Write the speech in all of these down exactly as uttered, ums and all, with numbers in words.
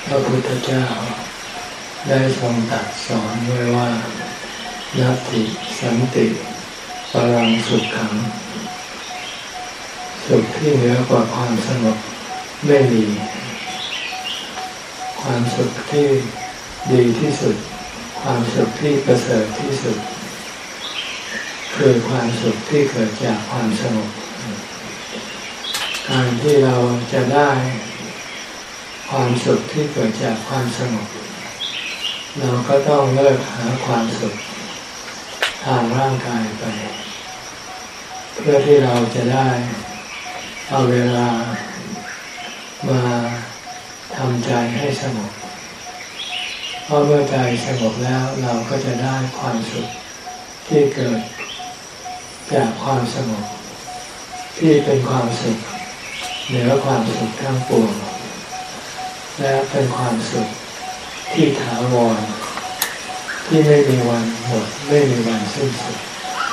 พระพุทธเจ้าได้ทรงตรัสสอนไว้ว่านัตถิสันติปรังสุขขังสุขที่เหนือกว่าความสงบไม่มีความสุขที่ดีที่สุดความสุขที่ประเสริฐที่สุดคือความสุขที่เกิดจากความสงบการที่เราจะได้ความสุขที่เกิดจากความสงบเราก็ต้องเลิกหาความสุขทางร่างกายไปเพื่อที่เราจะได้เอาเวลามาทำใจให้สงบเพราะเมื่อใจสงบแล้วเราก็จะได้ความสุขที่เกิดจากความสงบที่เป็นความสุขเหนือความสุขทั้งปวงและเป็นความสุขที่ถาวรที่ไม่มีวันหมดไม่มีวันสิ้นสุด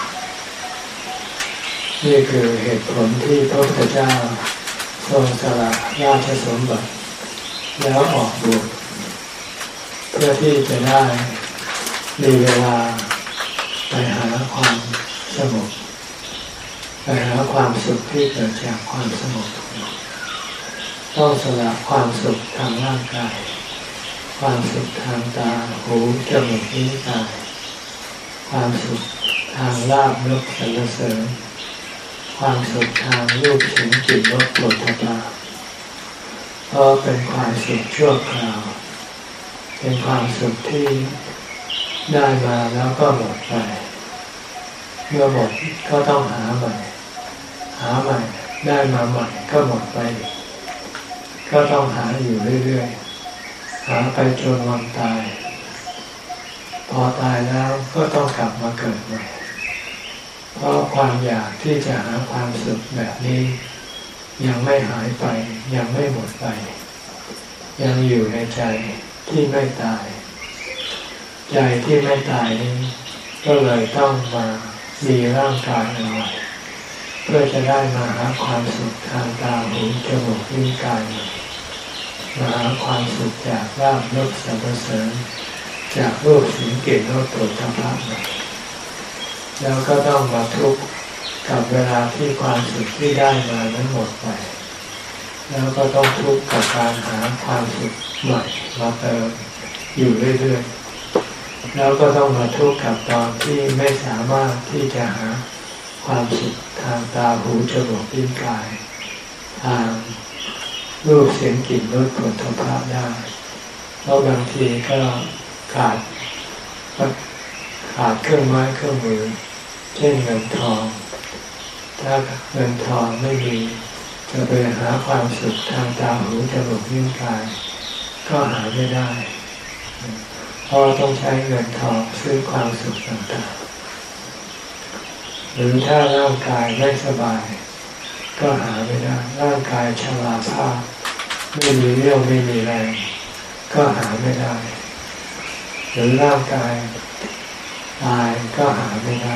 นี่คือเหตุผลที่พระพุทธเจ้าทรงสละราชสมบัติแล้วออกบวชเพื่อที่จะได้มีเวลาไปหาความสงบไปหาความสุขที่เกิดจากความสงบต้องสละความสุขทางร่างกายความสุขทางตาหูจมูกลิ้นกายความสุขทางลาภยศสรรเสริญความสุขทางรูปเสียงกลิ่นรสโผฏฐัพพะเพราะเป็นความสุขชั่วคราวเป็นความสุขที่ได้มาแล้วก็หมดไปเมื่อหมดก็ต้องหาใหม่หาใหม่ได้มาใหม่ก็หมดไปก็ต้องหาอยู่เรื่อยๆหาไปจนวันตายพอตายแล้วก็ต้องกลับมาเกิดใหม่เพราะความอยากที่จะหาความสุขแบบนี้ยังไม่หายไปยังไม่หมดไปยังอยู่ในใจที่ไม่ตายใจที่ไม่ตายนี้ก็เลยต้องมามีร่างกายอันใหม่เพื่อจะได้มาหาความสุขทางตาหูจมูกลิ้นกายมาหาความสุขจากลาภยศสรรเสริญจากรูปเสียงกลิ่นรสโผฏฐัพพะแล้วก็ต้องมาทุกข์กับเวลาที่ความสุขที่ได้มานั้นหมดไปแล้วก็ต้องทุกข์กับการหาความสุขใหม่มาเติมอยู่เรื่อยๆแล้วก็ต้องมาทุกข์กับตอนที่ไม่สามารถที่จะหาความสุขทางตาหูจมูกลิ้นกายทางรูปเสียงกลิ่นรสโผฏฐัพพะได้เพราะบางทีก็ขาดขาดเครื่องไม้เครื่องมือเช่นเงินทองถ้าเงินทองไม่มีจะไปหาความสุขทางตาหูจมูกลิ้นกายก็หาไม่ได้เพราะต้องใช้เงินทองซื้อความสุขต่างๆหรือถ้าร่างกายไม่สบายก็หาไม่ได้ร่างกายชราภาพไม่มีเรี่ยวไม่มีแรงก็หาไม่ได้หรือร่างกายตายก็หาไม่ได้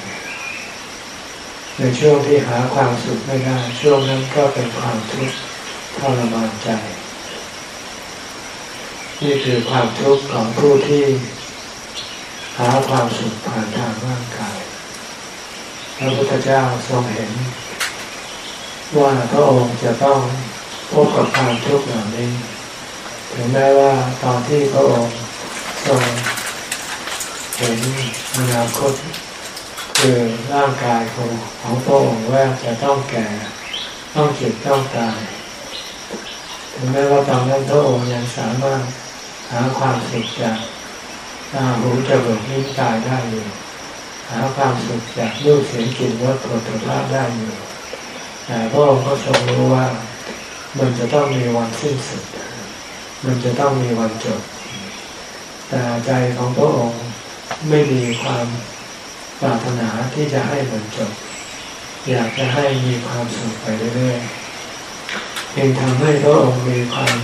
ในช่วงที่หาความสุขไม่ได้ช่วงนั้นก็เป็นความทุกข์ทรมานใจนี่คือความทุกข์ของผู้ที่หาความสุขผ่านทางร่างกายพระพุทธเจ้าทรงเห็นว่าพระองค์จะต้องพบกับความทุกข์เหล่านี้ถึงแม้ว่าตอนที่พระองค์ทรงเห็นอนาคตคือร่างกายของของพระองค์ว่าจะต้องแก่ต้องเจ็บต้องตายถึงแม้ว่าตอนนั้นพระองค์ยังสามารถหาความสุขจากตาหูจมูกลิ้นกายได้อยู่หาความสุขจากรูปเสียงกลิ่นรสโผฏฐัพพะได้อยู่แต่พระองค์ก็ทรงรู้ว่ามันจะต้องมีวันสิ้นสุดมันจะต้องมีวันจบแต่ใจของพระองค์ไม่มีความปรารถนาที่จะให้มันจบอยากจะให้มีความสุขไปเรื่อยๆเองทำให้พระองค์มีความ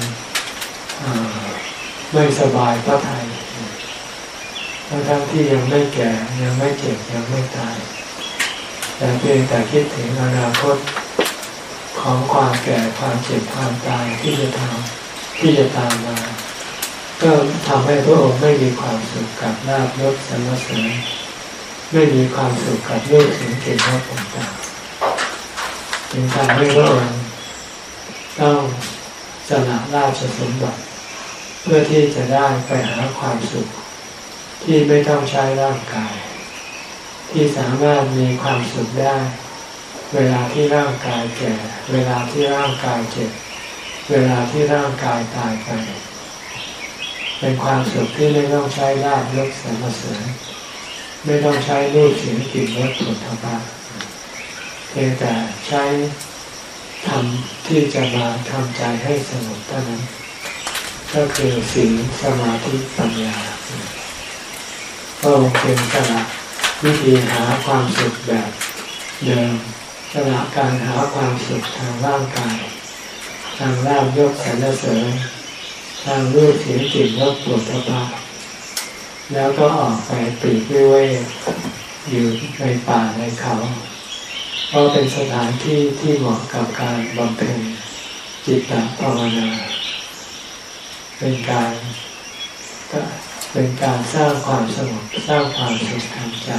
ไม่สบายพระทัยทั้งที่ยังไม่แก่ยังไม่เจ็บยังไม่ตายแต่เพียงแต่คิดถึงอนาคตของความแก่ความเจ็บความตายที่จะทำที่จะตามมาก็ทำให้พระองค์ไม่มีความสุขกับลาภยศสรรเสริญไม่มีความสุขกับรูปเสียงกลิ่นรสต่างๆจึงทำให้พระองค์ต้องสละราชสมบัติเพื่อที่จะได้ไปหาความสุขที่ไม่ต้องใช้ร่างกายที่สามารถมีความสุขได้เวลาที่ร่างกายแก่เวลาที่ร่างกายเจ็บเวลาที่ร่างกายตายไปเป็นความสุขที่ไม่ต้องใช้ลาภยศสรรเสริญไม่ต้องใช้รูปเสียงกลิ่นรสผลทพะเพียงแต่ใช้ธรรมที่จะมาทำใจให้สงบเท่านั้นก็คือศีลสมาธิปัญญาพระองค์เป็นสละวิธีหาความสุขแบบเดิมสละการหาความสุขทางร่างกายทางลาภยศสรรเสริญทางรูปเสียงกลิ่นรสผลทพะแล้วก็ออกไปปลีกวิเวกอยู่ในป่าในเขาเพราะเป็นสถานที่ที่เหมาะกับการบำเพ็ญจิตตภาวนาเป็นการเป็นการสร้างความสงบสร้างความสุขทางใจ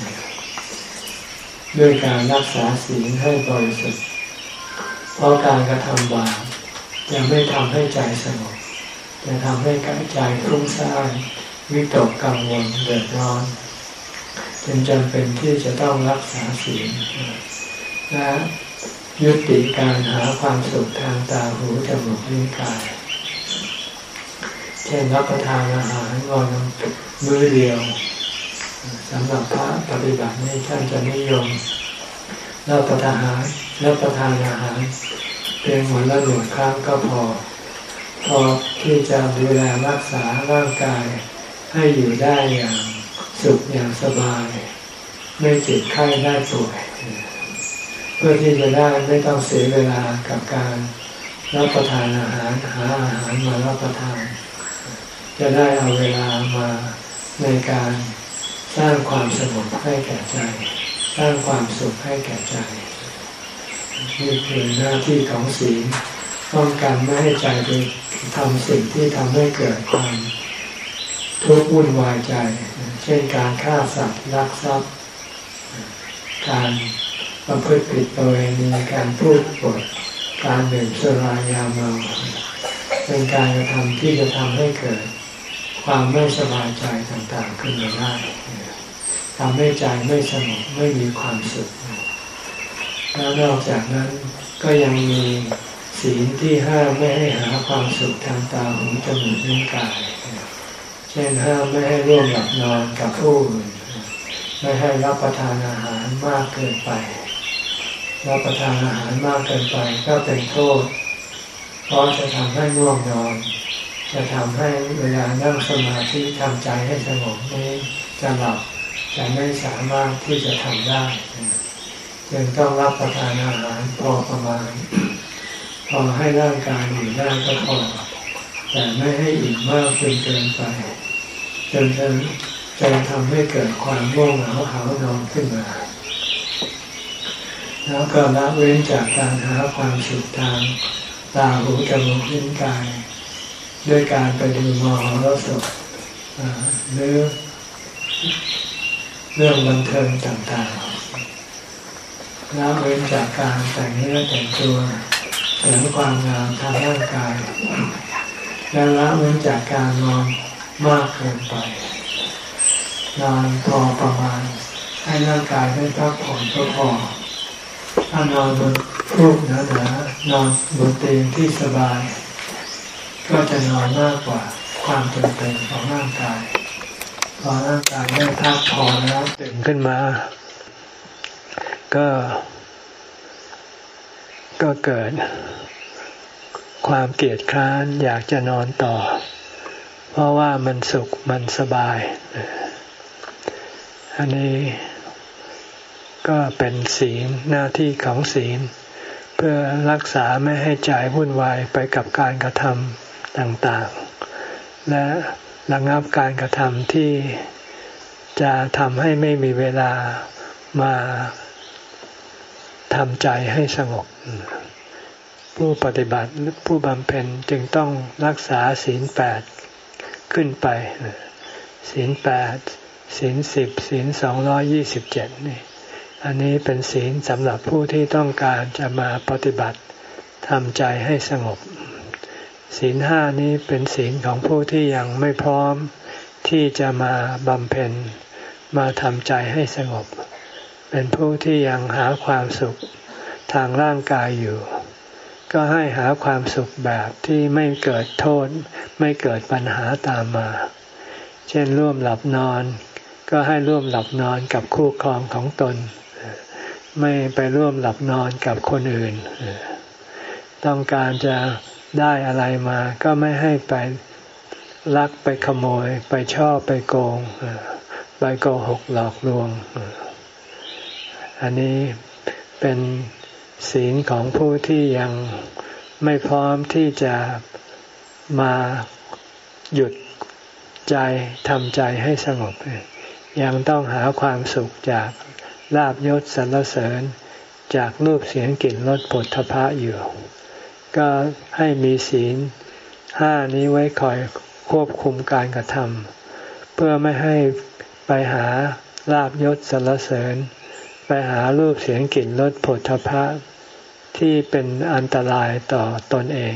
ด้วยการรักษาศีลให้บริสุทธิ์เพราะการกระทำบาปจะไม่ทำให้ใจสงบจะทำให้ใจฟุ้งซ่านวิตกกังวลเดือดร้อนจึงจำเป็นที่จะต้องรักษาศีลและยุติการหาความสุขทางตาหูจมูกลิ้นกายเช่นรับประทานอาหารวันมื้อเดียวสำหรับพระปฏิบัตินี้ท่านจะนิยมรับประทานอาหารรับประทานอาหารเพียงวันละหนึ่งครั้งก็พอพอที่จะดูแลรักษาร่างกายให้อยู่ได้อย่างสุขอย่างสบายไม่เจ็บไข้ได้ป่วยเพื่อที่จะได้ไม่ต้องเสียเวลากับการรับประทานอาหารหาอาหารมารับประทานจะได้เอาเวลามาในการสร้างความสงบให้แก่ใจสร้างความสุขให้แก่ใจนี่คือหน้าที่ของศีลป้องกันไม่ให้ใจไปทำสิ่งที่ทำให้เกิดความทุกข์วุ่นวายใจเช่นการฆ่าสัตว์ลักทรัพย์การประพฤติผิดประเวณีการพูดปดการดื่มสุรายาเมาเป็นการกระทำที่จะทำให้เกิดความไม่สบายใจต่างๆขึ้นมาได้ทำให้ใจไม่สงบไม่มีความสุขแล้วนอกจากนั้นก็ยังมีศีลที่ห้ามไม่ให้หาความสุขทางตาหูจมูกลิ้นกายเช่นห้ามไม่ให้ร่วมหลับนอนกับผู้อื่นไม่ให้รับประทานอาหารมากเกินไปรับประทานอาหารมากเกินไปก็เป็นโทษเพราะจะทำให้ง่วงนอนจะทำให้เวลานั่งสมาธิทำใจให้สงบนี้จะหลับจะไม่สามารถที่จะทำได้จึงต้องรับประทานอาหารพอประมาณพอให้ร่างกายอยู่ได้ก็พอแต่ไม่ให้อิ่มมากจนเกินไปจนจะจะทำให้เกิดความง่วงเหงาหาวนอนขึ้นมาแล้วก็ละเว้นจากการหาความสุขทางตาหูจมูกลิ้นกายด้วยการไปดูมหรสพหรือเรื่องบันเทิงต่างๆละเว้นจากการแต่งเนื้อแต่งตัวเสริมความงามทางร่างกายและละเว้นจากการนอนมากเกินไปนอนพอประมาณให้ร่างกายได้พักผ่อนก็พอถ้านอนบนฟูกหนาๆนอนบนเตียงที่สบายก็จะนอนมากกว่าความจำเป็นของร่างกายพอร่างกายได้พักพอแล้วตื่นขึ้นมาก็ก็เกิดความเกลียดคร้านอยากจะนอนต่อเพราะว่ามันสุขมันสบายอันนี้ก็เป็นศีลหน้าที่ของศีลเพื่อรักษาไม่ให้ใจวุ่นวายไปกับการกระทำต่างๆและระงับการกระทำที่จะทำให้ไม่มีเวลามาทำใจให้สงบผู้ปฏิบัติผู้บำเพ็ญจึงต้องรักษาศีลแปดขึ้นไปศีลแปดศีลสิบศีลสองร้อยยี่สิบเจ็ดนี่อันนี้เป็นศีลสำหรับผู้ที่ต้องการจะมาปฏิบัติทำใจให้สงบศีลห้านี้เป็นศีลของผู้ที่ยังไม่พร้อมที่จะมาบำเพ็ญมาทำใจให้สงบเป็นผู้ที่ยังหาความสุขทางร่างกายอยู่ก็ให้หาความสุขแบบที่ไม่เกิดโทษไม่เกิดปัญหาตามมาเช่นร่วมหลับนอนก็ให้ร่วมหลับนอนกับคู่ครองของตนไม่ไปร่วมหลับนอนกับคนอื่นต้องการจะได้อะไรมาก็ไม่ให้ไปลักไปขโมยไปช่อไปโกงไปโกหกหลอกลวงอันนี้เป็นศีลของผู้ที่ยังไม่พร้อมที่จะมาหยุดใจทำใจให้สงบยังต้องหาความสุขจากลาภยศสรรเสริญจากรูปเสียงกลิ่นรสโผฏฐัพพะอยู่ก็ให้มีศีลห้านี้ไว้คอยควบคุมการกระทำเพื่อไม่ให้ไปหาลาภยศสรรเสริญไปหารูปเสียงกลิ่นรสโผฏฐัพพะที่เป็นอันตรายต่อตนเอง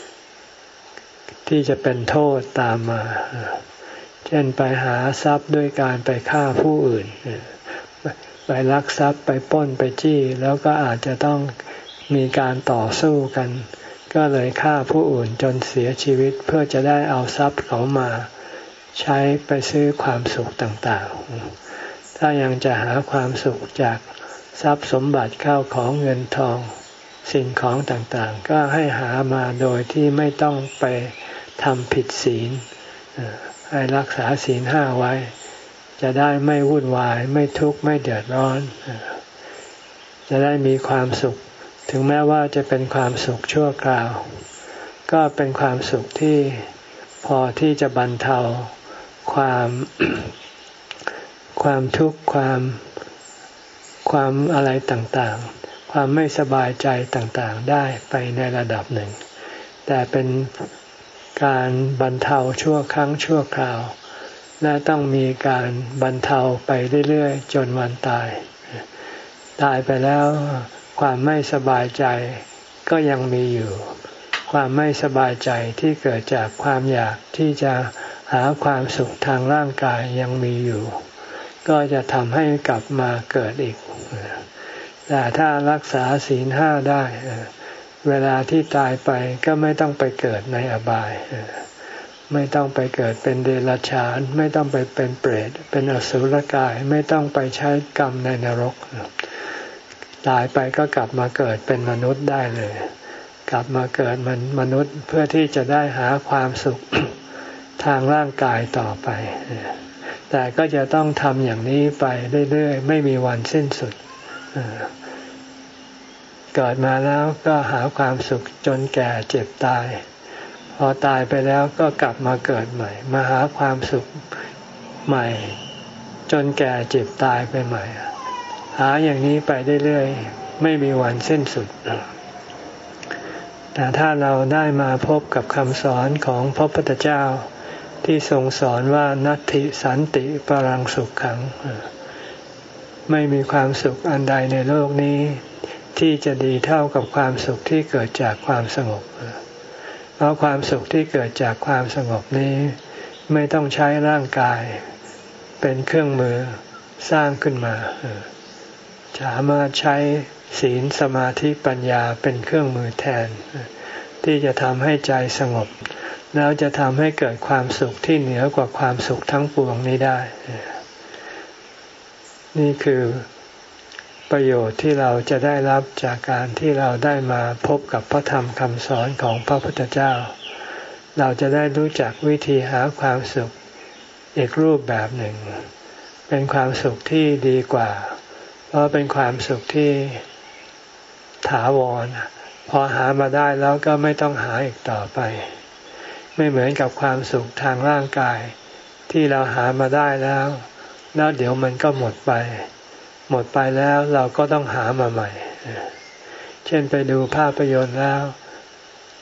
ที่จะเป็นโทษตามมาเช่นไปหาทรัพย์ด้วยการไปฆ่าผู้อื่นไปลักทรัพย์ไปปล้นไปจี้แล้วก็อาจจะต้องมีการต่อสู้กันก็เลยฆ่าผู้อื่นจนเสียชีวิตเพื่อจะได้เอาทรัพย์เขามาใช้ไปซื้อความสุขต่างๆถ้ายังจะหาความสุขจากทรัพย์สมบัติข้าวของเงินทองสิ่งของต่างๆก็ให้หามาโดยที่ไม่ต้องไปทำผิดศีลให้รักษาศีลห้าไว้จะได้ไม่วุ่นวายไม่ทุกข์ไม่เดือดร้อนจะได้มีความสุขถึงแม้ว่าจะเป็นความสุขชั่วคราวก็เป็นความสุขที่พอที่จะบรรเทาความ ความทุกข์ความความอะไรต่างๆความไม่สบายใจต่างๆได้ไปในระดับหนึ่งแต่เป็นการบรรเทาชั่วครั้งชั่วคราวและต้องมีการบรรเทาไปเรื่อยๆจนวันตายตายไปแล้วความไม่สบายใจก็ยังมีอยู่ความไม่สบายใจที่เกิดจากความอยากที่จะหาความสุขทางร่างกายยังมีอยู่ก็จะทำให้กลับมาเกิดอีกแต่ถ้ารักษาศีลห้าได้เวลาที่ตายไปก็ไม่ต้องไปเกิดในอบายไม่ต้องไปเกิดเป็นเดรัจฉานไม่ต้องไปเป็นเปรตเป็นอสุรกายไม่ต้องไปใช้กรรมในนรกตายไปก็กลับมาเกิดเป็นมนุษย์ได้เลยกลับมาเกิดมันมนุษย์เพื่อที่จะได้หาความสุข ทางร่างกายต่อไปแต่ก็จะต้องทำอย่างนี้ไปเรื่อยๆไม่มีวันสิ้นสุดเกิดมาแล้วก็หาความสุขจนแก่เจ็บตายพอตายไปแล้วก็กลับมาเกิดใหม่มาหาความสุขใหม่จนแก่เจ็บตายไปใหม่หาอย่างนี้ไปเรื่อยๆไม่มีวันสิ้นสุดแต่ถ้าเราได้มาพบกับคำสอนของพระพุทธเจ้าที่ทรงสอนว่านัตถิสันติปรังสุขขังไม่มีความสุขอันใดในโลกนี้ที่จะดีเท่ากับความสุขที่เกิดจากความสงบเพราะความสุขที่เกิดจากความสงบนี้ไม่ต้องใช้ร่างกายเป็นเครื่องมือสร้างขึ้นมาสามารถใช้ศีลสมาธิปัญญาเป็นเครื่องมือแทนที่จะทำให้ใจสงบแล้วจะทำให้เกิดความสุขที่เหนือกว่าความสุขทั้งปวงนี้ได้นี่คือประโยชน์ที่เราจะได้รับจากการที่เราได้มาพบกับพระธรรมคำสอนของพระพุทธเจ้าเราจะได้รู้จักวิธีหาความสุขอีกรูปแบบหนึ่งเป็นความสุขที่ดีกว่าเพราะเป็นความสุขที่ถาวรพอหามาได้แล้วก็ไม่ต้องหาอีกต่อไปไม่เหมือนกับความสุขทางร่างกายที่เราหามาได้แล้วแล้วเดี๋ยวมันก็หมดไปหมดไปแล้วเราก็ต้องหามาใหม่เช่นไปดูภาพยนตร์แล้ว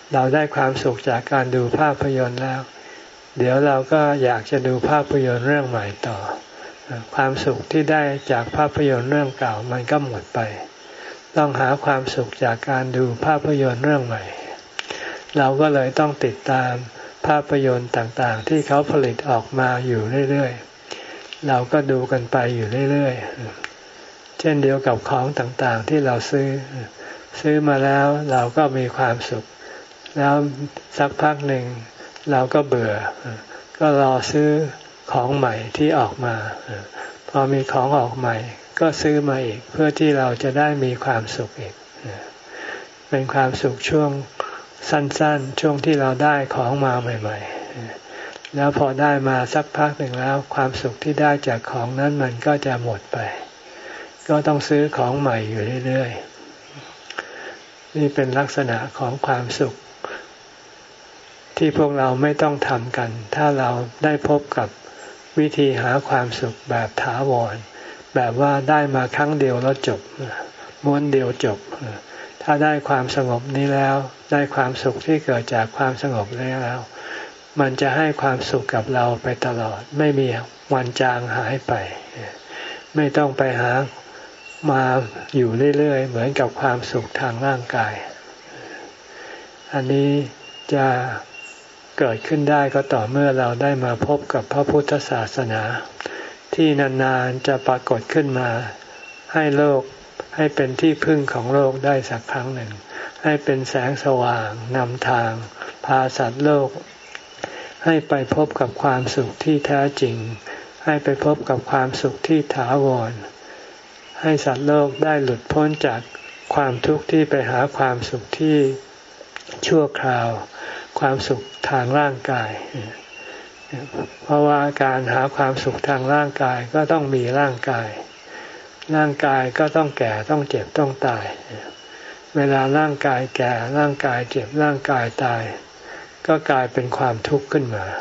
เราได้ความสุขจากการดูภาพยนตร์แล้วเดี๋ยวเราก็อยากจะดูภาพยนตร์เรื่องใหม่ต่อความสุขที่ได้จากภาพยนตร์เรื่องเก่ามันก็หมดไปต้องหาความสุขจากการดูภาพยนตร์เรื่องใหม่เราก็เลยต้องติดตามภาพยนตร์ต่างๆที่เขาผลิตออกมาอยู่เรื่อยๆเราก็ดูกันไปอยู่เรื่อยๆเช่นเดียวกับของต่างๆที่เราซื้อซื้อมาแล้วเราก็มีความสุขแล้วสักพักหนึ่งเราก็เบื่อก็รอซื้อของใหม่ที่ออกมาพอมีของออกใหม่ก็ซื้อมาอีกเพื่อที่เราจะได้มีความสุขอีกเป็นความสุขช่วงสั้นๆช่วงที่เราได้ของมาใหม่ๆแล้วพอได้มาสักพักหนึ่งแล้วความสุขที่ได้จากของนั้นมันก็จะหมดไปก็ต้องซื้อของใหม่อยู่เรื่อยๆนี่เป็นลักษณะของความสุขที่พวกเราไม่ต้องทำกันถ้าเราได้พบกับวิธีหาความสุขแบบถาวรแบบว่าได้มาครั้งเดียวแล้วจบม้วนเดียวจบถ้าได้ความสงบนี้แล้วได้ความสุขที่เกิดจากความสงบนี้แล้วมันจะให้ความสุขกับเราไปตลอดไม่มีวันจางหายไปไม่ต้องไปหามาอยู่เรื่อยๆเหมือนกับความสุขทางร่างกายอันนี้จะเกิดขึ้นได้ก็ต่อเมื่อเราได้มาพบกับพระพุทธศาสนาที่นานๆจะปรากฏขึ้นมาให้โลกให้เป็นที่พึ่งของโลกได้สักครั้งหนึ่งให้เป็นแสงสว่างนำทางพาสัตว์โลกให้ไปพบกับความสุขที่แท้จริงให้ไปพบกับความสุขที่ถาวรให้สัตว์โลกได้หลุดพ้นจากความทุกข์ที่ไปหาความสุขที่ชั่วคราวความสุขทางร่างกายเพราะว่าการหาความสุขทางร่างกายก็ต้องมีร่างกายร่างกายก็ต้องแก่ต้องเจ็บต้องตายเวลาร่างกายแก่ร่างกายเจ็บร่างกายตายก็กลายเป็นความทุกข์ขึ้นมา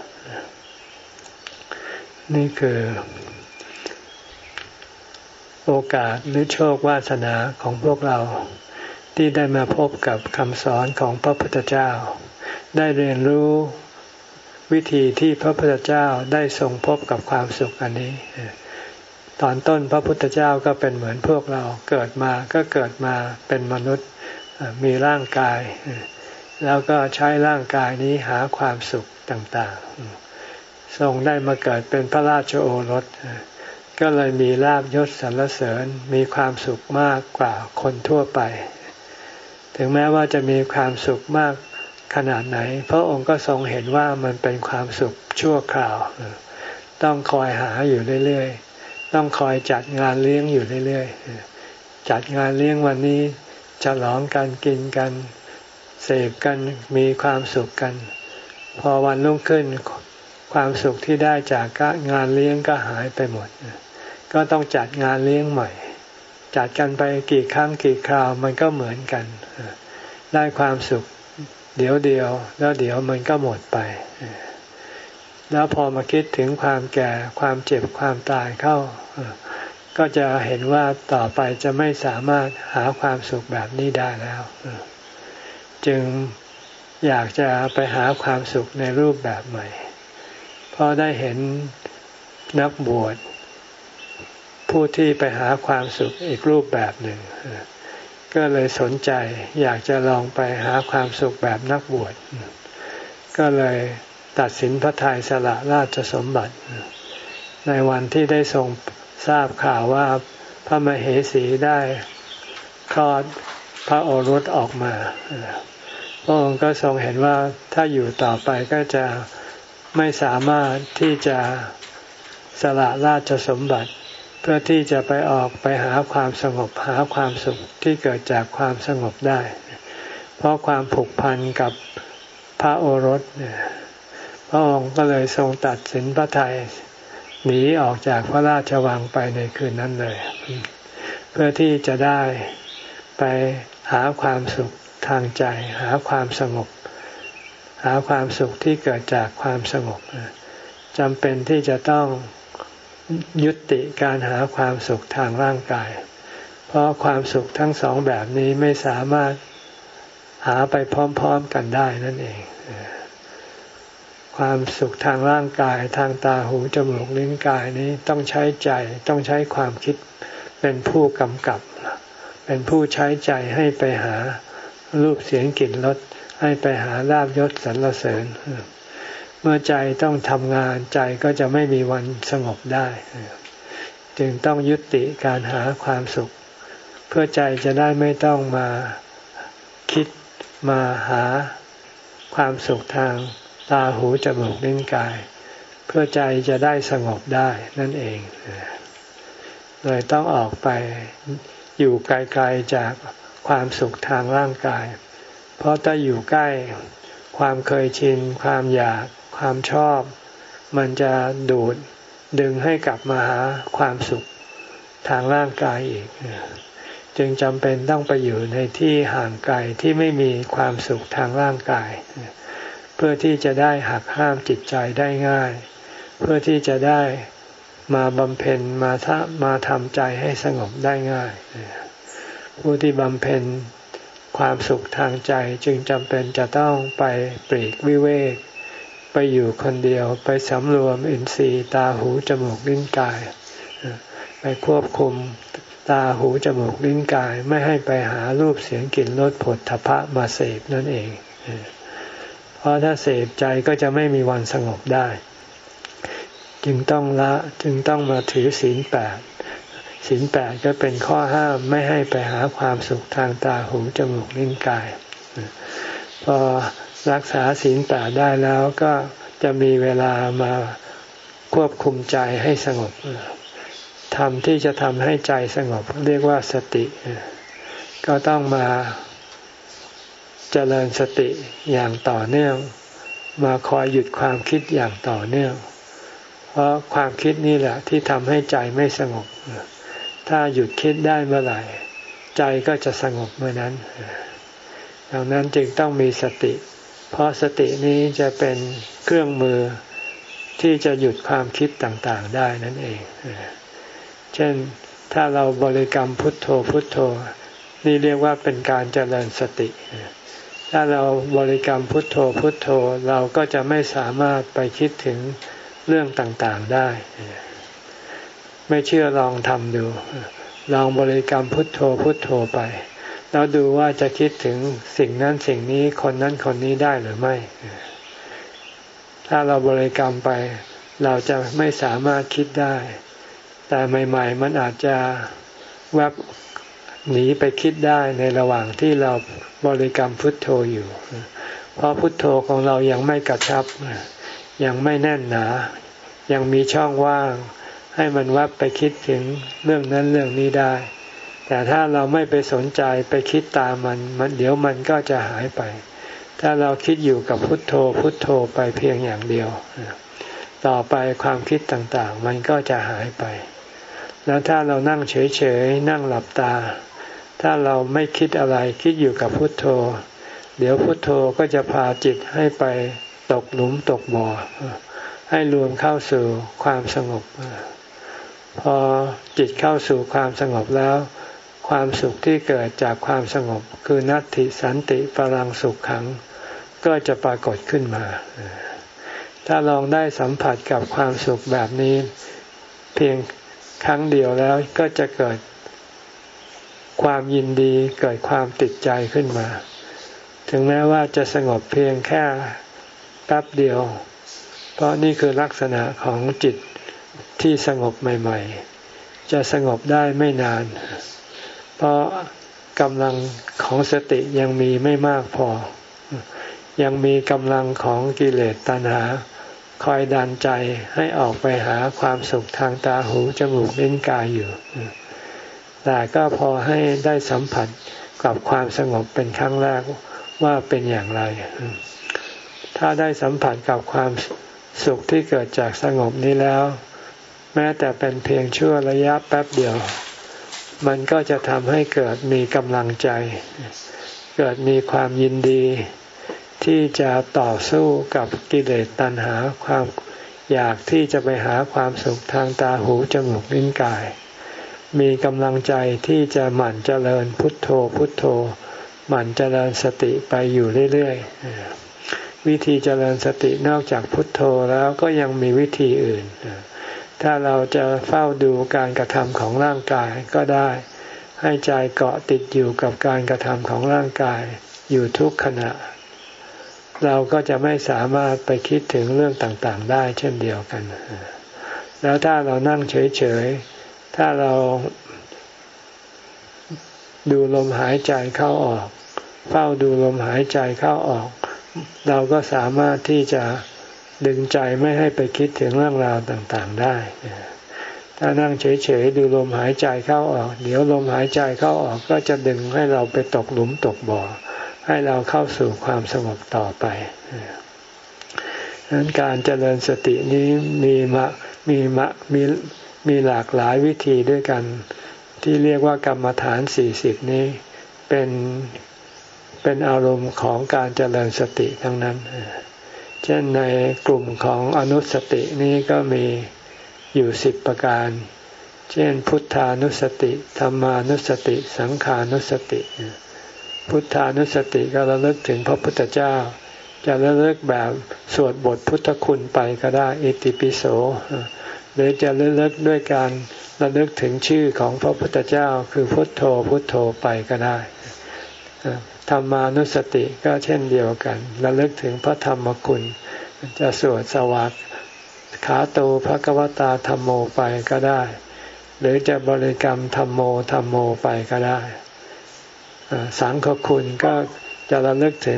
นี่คือโอกาสหรือโชควาสนาของพวกเราที่ได้มาพบกับคำสอนของพระพุทธเจ้าได้เรียนรู้วิธีที่พระพุทธเจ้าได้ทรงพบกับความสุขอันนี้ตอนต้นพระพุทธเจ้าก็เป็นเหมือนพวกเราเกิดมาก็เกิดมาเป็นมนุษย์มีร่างกายแล้วก็ใช้ร่างกายนี้หาความสุขต่างๆทรงได้มาเกิดเป็นพระราชโอรสก็เลยมีลาภยศสรรเสริญมีความสุขมากกว่าคนทั่วไปถึงแม้ว่าจะมีความสุขมากขนาดไหนพระองค์ก็ทรงเห็นว่ามันเป็นความสุขชั่วคราวต้องคอยหาอยู่เรื่อยๆต้องคอยจัดงานเลี้ยงอยู่เรื่อยๆจัดงานเลี้ยงวันนี้ฉลองกันกินกันเสพกันมีความสุขกันพอวันรุ่งขึ้นความสุขที่ได้จากงานเลี้ยงก็หายไปหมดก็ต้องจัดงานเลี้ยงใหม่จัดกันไปกี่ครั้งกี่คราวมันก็เหมือนกันได้ความสุขเดี๋ยวเดียวแล้วเดี๋ยวมันก็หมดไปแล้วพอมาคิดถึงความแก่ความเจ็บความตายเข้าก็จะเห็นว่าต่อไปจะไม่สามารถหาความสุขแบบนี้ได้แล้วจึงอยากจะไปหาความสุขในรูปแบบใหม่เพราะได้เห็นนักบวชผู้ที่ไปหาความสุขอีกรูปแบบหนึ่งก็เลยสนใจอยากจะลองไปหาความสุขแบบนักบวชก็เลยตัดสินพระทัยสละราชสมบัติในวันที่ได้ทรงทราบข่าวว่าพระมเหสีได้คลอดพระโอรสออกมาพระองค์ก็ทรงเห็นว่าถ้าอยู่ต่อไปก็จะไม่สามารถที่จะสละราชสมบัติเพื่อที่จะไปออกไปหาความสงบหาความสุขที่เกิดจากความสงบได้เพราะความผูกพันกับพระโอรสพระองค์ก็เลยทรงตัดสินพระทัยหนีออกจากพระราชวังไปในคืนนั้นเลยเพื่อที่จะได้ไปหาความสุขทางใจหาความสงบหาความสุขที่เกิดจากความสงบจำเป็นที่จะต้องยุติการหาความสุขทางร่างกายเพราะความสุขทั้งสองแบบนี้ไม่สามารถหาไปพร้อมๆกันได้นั่นเองความสุขทางร่างกายทางตาหูจมูกลิ้นกายนี้ต้องใช้ใจต้องใช้ความคิดเป็นผู้กำกับเป็นผู้ใช้ใจให้ไปหารูปเสียงกลิ่นรสให้ไปหาลาภยศสรรเสริญเมื่อใจต้องทำงานใจก็จะไม่มีวันสงบได้จึงต้องยุติการหาความสุขเพื่อใจจะได้ไม่ต้องมาคิดมาหาความสุขทางตาหูจมูกลิ้นกายเพื่อใจจะได้สงบได้นั่นเองเลยต้องออกไปอยู่ไกลๆจากความสุขทางร่างกายเพราะถ้าอยู่ใกล้ความเคยชินความอยากความชอบมันจะดูดดึงให้กลับมาหาความสุขทางร่างกายอีกจึงจำเป็นต้องไปอยู่ในที่ห่างไกลที่ไม่มีความสุขทางร่างกายเพื่อที่จะได้หักห้ามจิตใจได้ง่ายเพื่อที่จะได้มาบำเพ็ญมาทำมาทำใจให้สงบได้ง่ายผู้ที่บำเพ็ญความสุขทางใจจึงจำเป็นจะต้องไปปลีกวิเวกไปอยู่คนเดียวไปสำรวมอินทรีย์ตาหูจมูกลิ้นกายไปควบคุมตาหูจมูกลิ้นกายไม่ให้ไปหารูปเสียงกลิ่นรสผลทพะมาเสพนั่นเองเพราะถ้าเสพใจก็จะไม่มีวันสงบได้จึงต้องละจึงต้องมาถือศีลแปดศีลแปดก็เป็นข้อห้ามไม่ให้ไปหาความสุขทางตาหูจมูกลิ้นกายพอรักษาศีลแปดได้แล้วก็จะมีเวลามาควบคุมใจให้สงบทำที่จะทำให้ใจสงบเรียกว่าสติก็ต้องมาเจริญสติอย่างต่อเนื่องมาคอยหยุดความคิดอย่างต่อเนื่องเพราะความคิดนี่แหละที่ทำให้ใจไม่สงบถ้าหยุดคิดได้เมื่อไหร่ใจก็จะสงบเมื่อนั้นดังนั้นจึงต้องมีสติเพราะสตินี้จะเป็นเครื่องมือที่จะหยุดความคิดต่างๆได้นั่นเองเช่นถ้าเราบริกรรมพุทโธพุทโธนี่เรียกว่าเป็นการเจริญสติถ้าเราบริกรรมพุทโธพุทโธเราก็จะไม่สามารถไปคิดถึงเรื่องต่างๆได้ไม่เชื่อลองทำดูลองบริกรรมพุทโธพุทโธไปแล้วดูว่าจะคิดถึงสิ่งนั้นสิ่งนี้คนนั้นคนนี้ได้หรือไม่ถ้าเราบริกรรมไปเราจะไม่สามารถคิดได้แต่ใหม่ๆมันอาจจะแวบหนีไปคิดได้ในระหว่างที่เราบริกรรมพุทโธอยู่เพราะพุทโธของเรายังไม่กระชับยังไม่แน่นหนายังมีช่องว่างให้มันแวบไปคิดถึงเรื่องนั้นเรื่องนี้ได้แต่ถ้าเราไม่ไปสนใจไปคิดตามมันมันเดี๋ยวมันก็จะหายไปถ้าเราคิดอยู่กับพุทโธพุทโธไปเพียงอย่างเดียวต่อไปความคิดต่างๆมันก็จะหายไปแล้วถ้าเรานั่งเฉยๆนั่งหลับตาถ้าเราไม่คิดอะไรคิดอยู่กับพุทโธเดี๋ยวพุทโธก็จะพาจิตให้ไปตกหลุมตกบ่อให้รวมเข้าสู่ความสงบพอจิตเข้าสู่ความสงบแล้วความสุขที่เกิดจากความสงบคือนัตถิสันติปรังสุขขังก็จะปรากฏขึ้นมาถ้าลองได้สัมผัสกับความสุขแบบนี้เพียงครั้งเดียวแล้วก็จะเกิดความยินดีเกิดความติดใจขึ้นมาถึงแม้ว่าจะสงบเพียงแค่แป๊บเดียวเพราะนี่คือลักษณะของจิตที่สงบใหม่ๆจะสงบได้ไม่นานเพราะกำลังของสติยังมีไม่มากพอยังมีกำลังของกิเลสตัณหาคอยดันใจให้ออกไปหาความสุขทางตาหูจมูกลิ้นกายอยู่แต่ก็พอให้ได้สัมผัสกับความสงบเป็นครั้งแรกว่าเป็นอย่างไรถ้าได้สัมผัสกับความสุขที่เกิดจากสงบนี้แล้วแม้แต่เป็นเพียงชั่วระยะแป๊บเดียวมันก็จะทำให้เกิดมีกำลังใจเกิดมีความยินดีที่จะต่อสู้กับกิเลสตัณหาความอยากที่จะไปหาความสุขทางตาหูจมูกลิ้นกายมีกำลังใจที่จะหมั่นเจริญพุทโธพุทโธหมั่นเจริญสติไปอยู่เรื่อยๆวิธีเจริญสตินอกจากพุทโธแล้วก็ยังมีวิธีอื่นถ้าเราจะเฝ้าดูการกระทำของร่างกายก็ได้ให้ใจเกาะติดอยู่กับการกระทำของร่างกายอยู่ทุกขณะเราก็จะไม่สามารถไปคิดถึงเรื่องต่างๆได้เช่นเดียวกันแล้วถ้าเรานั่งเฉยๆถ้าเราดูลมหายใจเข้าออกเฝ้าดูลมหายใจเข้าออกเราก็สามารถที่จะดึงใจไม่ให้ไปคิดถึงเรื่องราวต่างๆได้ถ้านั่งเฉยๆดูลมหายใจเข้าออกเดี๋ยวลมหายใจเข้าออกก็จะดึงให้เราไปตกหลุมตกบ่อให้เราเข้าสู่ความสงบต่อไปดังนั้นการเจริญสตินี้มีมะมีมะมีมีหลากหลายวิธีด้วยกันที่เรียกว่ากรรมฐานสี่สิบนี้เป็นเป็นอารมณ์ของการเจริญสติทั้งนั้นเช่นในกลุ่มของอนุสตินี้ก็มีอยู่สิบประการเช่นพุทธานุสติธัมมานุสติสังขานุสติพุทธานุสติก็ระลึกถึงพระพุทธเจ้าจะระลึกแบบสวดบทพุทธคุณไปก็ได้อิติปิโสหรือจะระลึกด้วยการระลึกถึงชื่อของพระพุทธเจ้าคือพุทโธพุทโธไปก็ได้ธัมมานุสติก็เช่นเดียวกันระลึกถึงพระธรรมคุณจะสวดสวากขาโตภควตาธัมโมไปก็ได้หรือจะบริกรรมธัมโมธัมโมไปก็ได้สังฆคุณก็จะระลึกถึง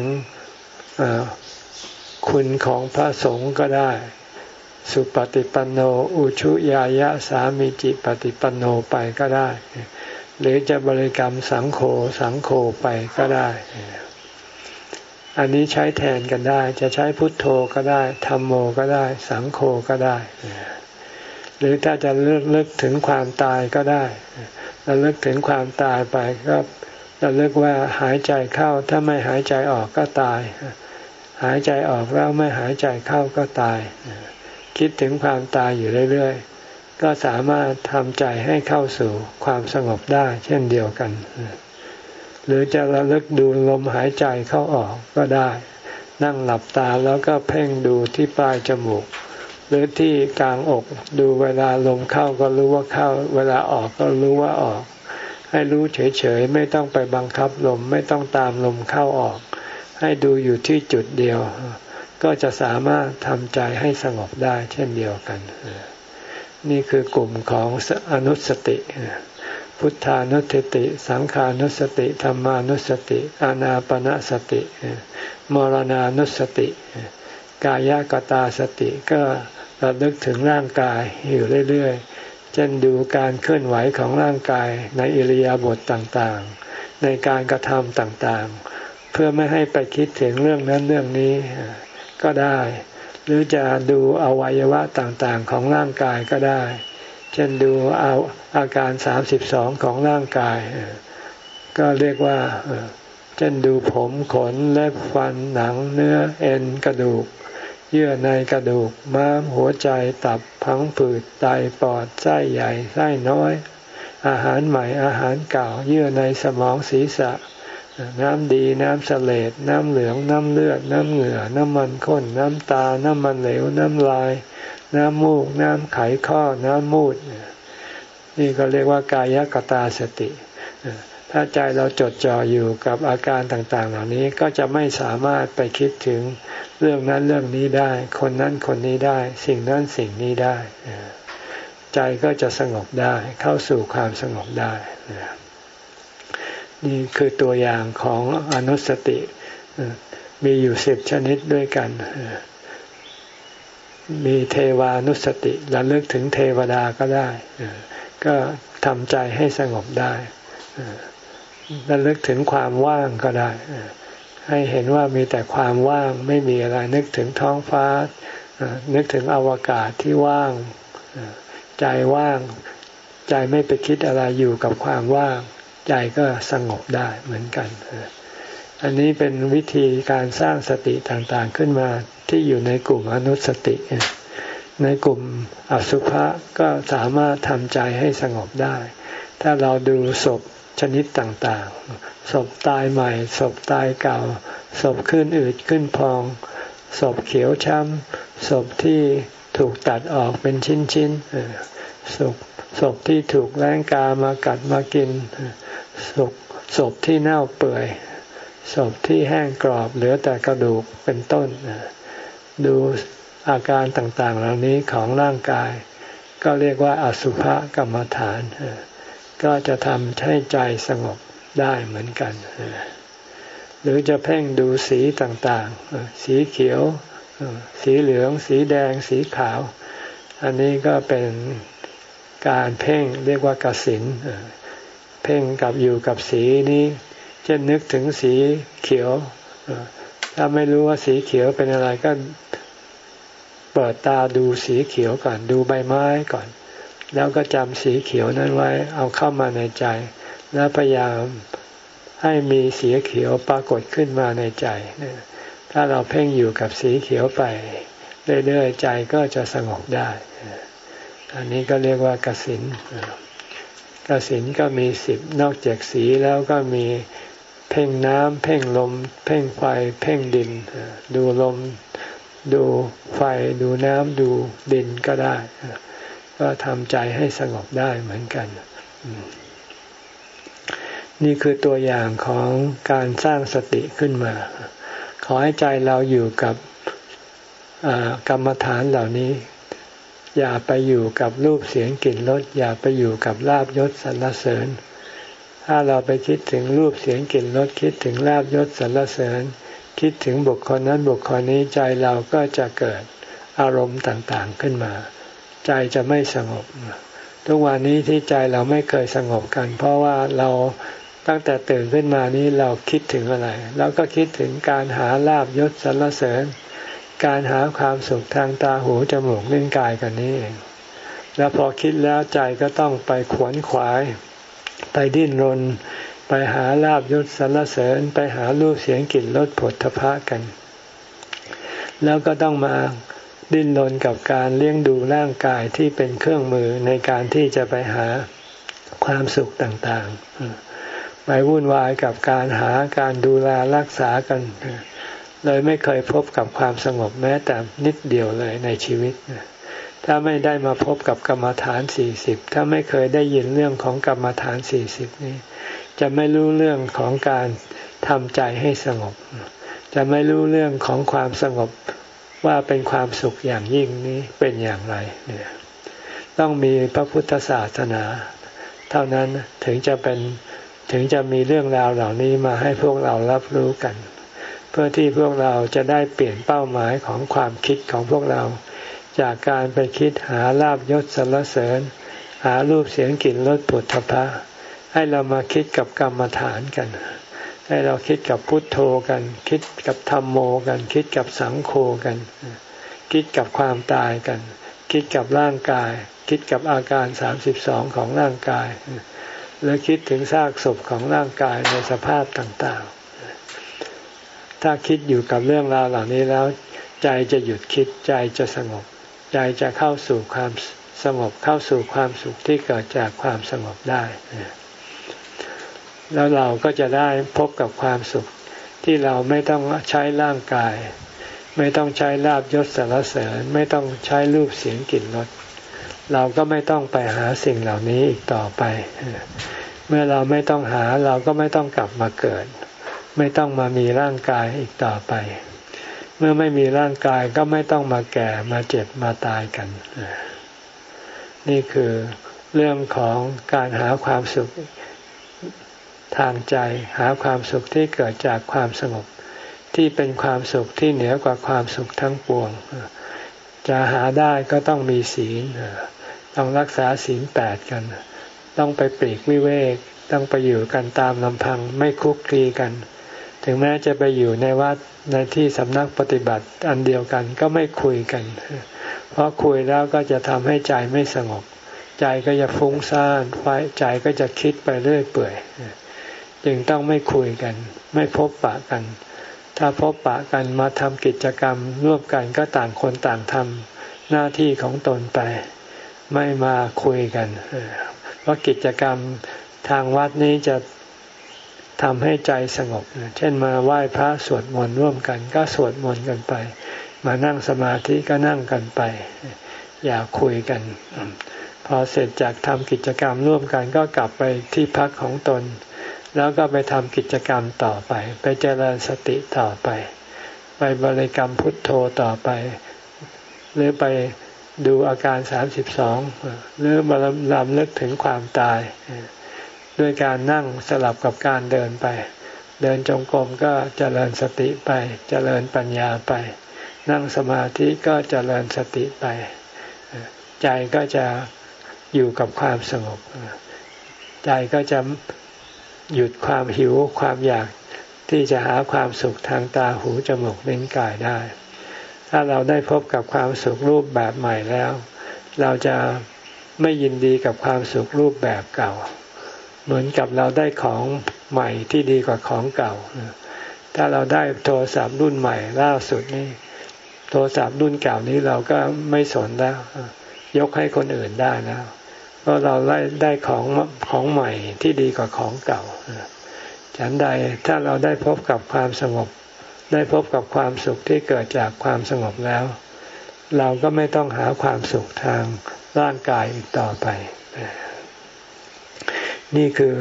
คุณของพระสงฆ์ก็ได้สุปฏิปันโนอุชุยายะสามิจิปฏิปันโนไปก็ได้หรือจะบริกรรมสังโฆสังโฆไปก็ได้อันนี้ใช้แทนกันได้จะใช้พุทโธก็ได้ธัมโมก็ได้สังโฆก็ได้หรือถ้าจะเลือกเลือกถึงความตายก็ได้ระลึกถึงความตายไปก็ระลึกว่าหายใจเข้าถ้าไม่หายใจออกก็ตายหายใจออกแล้วไม่หายใจเข้าก็ตายคิดถึงความตายอยู่เรื่อยๆก็สามารถทำใจให้เข้าสู่ความสงบได้เช่นเดียวกันหรือจะระลึกดูลมหายใจเข้าออกก็ได้นั่งหลับตาแล้วก็เพ่งดูที่ปลายจมูกหรือที่กลางอกดูเวลาลมเข้าก็รู้ว่าเข้าเวลาออกก็รู้ว่าออกให้รู้เฉยๆไม่ต้องไปบังคับลมไม่ต้องตามลมเข้าออกให้ดูอยู่ที่จุดเดียวก็จะสามารถทำใจให้สงบได้เช่นเดียวกันนี่คือกลุ่มของอนุสติพุทธานุสติสังขานุสติธัมมานุสติอานาปานสติมรณานุสติกายกตาสติก็ระลึกถึงร่างกายอยู่เรื่อยๆเช่นดูการเคลื่อนไหวของร่างกายในอิริยาบถต่างๆในการกระทำต่างๆเพื่อไม่ให้ไปคิดถึงเรื่องนั้นเรื่องนี้ก็ได้หรือจะดูอวัยวะต่างๆของร่างกายก็ได้เช่นดูเอาอาการสามสิบสองของร่างกายก็เรียกว่าเช่นดูผมขนเล็บฟันหนังเนื้อเอ็นกระดูกเยื่อในกระดูกม้ามหัวใจตับพังผืดไตปอดไส้ใหญ่ไส้น้อยอาหารใหม่อาหารเก่าเยื่อในสมองศีรษะน้ำดีน้ำเสลดน้ำเหลืองน้ำเลือดน้ำเหงื่อน้ำมันข้นน้ำตาน้ำมันเหลวน้ำลายน้ำมูกน้ำไขข้อน้ำมูดนี่ก็เรียกว่ากายกตาสติถ้าใจเราจดจ่ออยู่กับอาการต่างๆเหล่านี้ก็จะไม่สามารถไปคิดถึงเรื่องนั้นเรื่องนี้ได้คนนั้นคนนี้ได้สิ่งนั้นสิ่งนี้ได้ใจก็จะสงบได้เข้าสู่ความสงบได้นี่คือตัวอย่างของอนุสติมีอยู่สิบชนิดด้วยกันมีเทวานุสติระลึกถึงเทวดาก็ได้ก็ทำใจให้สงบได้ระลึกถึงความว่างก็ได้ให้เห็นว่ามีแต่ความว่างไม่มีอะไรนึกถึงท้องฟ้านึกถึงอวกาศที่ว่างใจว่างใจไม่ไปคิดอะไรอยู่กับความว่างใจก็สงบได้เหมือนกันอันนี้เป็นวิธีการสร้างสติต่างๆขึ้นมาที่อยู่ในกลุ่มอนุสติในกลุ่มอสุภะก็สามารถทำใจให้สงบได้ถ้าเราดูศพชนิดต่างๆศพตายใหม่ศพตายเก่าศพขึ้นอืดขึ้นพองศพเขียวช้ำศพที่ถูกตัดออกเป็นชิ้นๆศพศพที่ถูกแล้งกามากัดมากินศพศพที่เน่าเปื่อยศพที่แห้งกรอบเหลือแต่กระดูกเป็นต้นดูอาการต่างๆเหล่านี้ของร่างกายก็เรียกว่าอสุภกรรมฐานก็จะทำให้ใจสงบได้เหมือนกันหรือจะเพ่งดูสีต่างๆสีเขียวสีเหลืองสีแดงสีขาวอันนี้ก็เป็นการเพ่งเรียกว่ากสิณเพ่งกับอยู่กับสีนี้เช่นนึกถึงสีเขียวถ้าไม่รู้ว่าสีเขียวเป็นอะไรก็เปิดตาดูสีเขียวก่อนดูใบไม้ก่อนแล้วก็จำสีเขียวนั้นไว้เอาเข้ามาในใจแล้วพยายามให้มีสีเขียวปรากฏขึ้นมาในใจถ้าเราเพ่งอยู่กับสีเขียวไปเรื่อยๆใจก็จะสงบได้อันนี้ก็เรียกว่ากสิณกสิณก็มีสิบนอกจากสีแล้วก็มีเพ่งน้ำเพ่งลมเพ่งไฟเพ่งดินดูลมดูไฟดูน้ำดูดินก็ได้ก็ทำใจให้สงบได้เหมือนกันนี่คือตัวอย่างของการสร้างสติขึ้นมาขอให้ใจเราอยู่กับกรรมฐานเหล่านี้อย่าไปอยู่กับรูปเสียงกลิ่นรสอย่าไปอยู่กับลาภยศสรรเสริญถ้าเราไปคิดถึงรูปเสียงกลิ่นรสคิดถึงลาภยศสรรเสริญคิดถึงบุคคลนั้นบุคคลนี้ใจเราก็จะเกิดอารมณ์ต่างๆขึ้นมาใจจะไม่สงบทุกวันนี้ที่ใจเราไม่เคยสงบกันเพราะว่าเราตั้งแต่ตื่นขึ้นมานี้เราคิดถึงอะไรเราก็คิดถึงการหาลาภยศสรรเสริญการหาความสุขทางตาหูจมูกลิ้นกายกันนี้เองแล้วพอคิดแล้วใจก็ต้องไปขวนขวายไปดิ้นรนไปหาลาภยศสรรเสริญไปหารูปเสียงกลิ่นรสผลทพะกันแล้วก็ต้องมาดิ้นรนกับการเลี้ยงดูร่างกายที่เป็นเครื่องมือในการที่จะไปหาความสุขต่างๆไปวุ่นวายกับการหาการดูแลรักษากันเลยไม่เคยพบกับความสงบแม้แต่นิดเดียวเลยในชีวิตถ้าไม่ได้มาพบกับกรรมฐานสี่สิบถ้าไม่เคยได้ยินเรื่องของกรรมฐานสี่สิบนี้จะไม่รู้เรื่องของการทำใจให้สงบจะไม่รู้เรื่องของความสงบว่าเป็นความสุขอย่างยิ่งนี้เป็นอย่างไรเนี่ยต้องมีพระพุทธศาสนาเท่านั้นถึงจะเป็นถึงจะมีเรื่องราวเหล่านี้มาให้พวกเรารับรู้กันเพื่อที่พวกเราจะได้เปลี่ยนเป้าหมายของความคิดของพวกเราจากการไปคิดหาลาภยศสรรเสริญหารูปเสียงกลิ่นรสผลทพะให้เรามาคิดกับกรรมฐานกันให้เราคิดกับพุทโธกันคิดกับธัมโมกันคิดกับสังโฆกันคิดกับความตายกันคิดกับร่างกายคิดกับอาการสามสิบสองของร่างกายหรือคิดถึงซากศพของร่างกายในสภาพต่างๆถ้าคิดอยู่กับเรื่องราวเหล่านี้แล้วใจจะหยุดคิดใจจะสงบใจจะเข้าสู่ความสงบเข้าสู่ความสุขที่เกิดจากความสงบได้แล้วเราก็จะได้พบกับความสุขที่เราไม่ต้องใช้ร่างกายไม่ต้องใช้ลาภยศสรรเสริญไม่ต้องใช้รูปเสียงกลิ่นรสเราก็ไม่ต้องไปหาสิ่งเหล่านี้อีกต่อไปเมื่อเราไม่ต้องหาเราก็ไม่ต้องกลับมาเกิดไม่ต้องมามีร่างกายอีกต่อไปเมื่อไม่มีร่างกายก็ไม่ต้องมาแก่มาเจ็บมาตายกันนี่คือเรื่องของการหาความสุขทางใจหาความสุขที่เกิดจากความสงบที่เป็นความสุขที่เหนือกว่าความสุขทั้งปวงจะหาได้ก็ต้องมีศีลต้องรักษาศีลแปดกันต้องไปปลีกวิเวกต้องไปอยู่กันตามลำพังไม่คลุกคลีกันถึงแม้จะไปอยู่ในวัดในที่สำนักปฏิบัติอันเดียวกันก็ไม่คุยกันเพราะคุยแล้วก็จะทำให้ใจไม่สงบใจก็จะฟุ้งซ่านใจก็จะคิดไปเรื่อยเปื่อยจึงต้องไม่คุยกันไม่พบปะกันถ้าพบปะกันมาทำกิจกรรมร่วมกันก็ต่างคนต่างทำหน้าที่ของตนไปไม่มาคุยกันเพราะกิจกรรมทางวัดนี้จะทำให้ใจสงบเช่นมาไหว้พระสวดมนต์ร่วมกันก็สวดมนต์กันไปมานั่งสมาธิก็นั่งกันไปอย่าคุยกันพอเสร็จจากทำกิจกรรมร่วมกันก็กลับไปที่พักของตนแล้วก็ไปทำกิจกรรมต่อไปไปเจริญสติต่อไปไปบริกรรมพุทโธต่อไปหรือไปดูอาการสามสิบสองหรือมาลำลึกถึงความตายด้วยการนั่งสลับกับการเดินไปเดินจงกรมก็เจริญสติไปเจริญปัญญาไปนั่งสมาธิก็เจริญสติไปใจก็จะอยู่กับความสงบใจก็จะหยุดความหิวความอยากที่จะหาความสุขทางตาหูจมูกลิ้นกายได้ถ้าเราได้พบกับความสุขรูปแบบใหม่แล้วเราจะไม่ยินดีกับความสุขรูปแบบเก่าเหมือนกับเราได้ของใหม่ที่ดีกว่าของเก่าถ้าเราได้โทรศัพท์รุ่นใหม่ล่าสุดนี่โทรศัพท์รุ่นเก่านี้เราก็ไม่สนแล้วยกให้คนอื่นได้แล้วเพราะเราได้ได้ของของใหม่ที่ดีกว่าของเก่าฉันใดถ้าเราได้พบกับความสงบได้พบกับความสุขที่เกิดจากความสงบแล้วเราก็ไม่ต้องหาความสุขทางร่างกายอีกต่อไปนี่คือ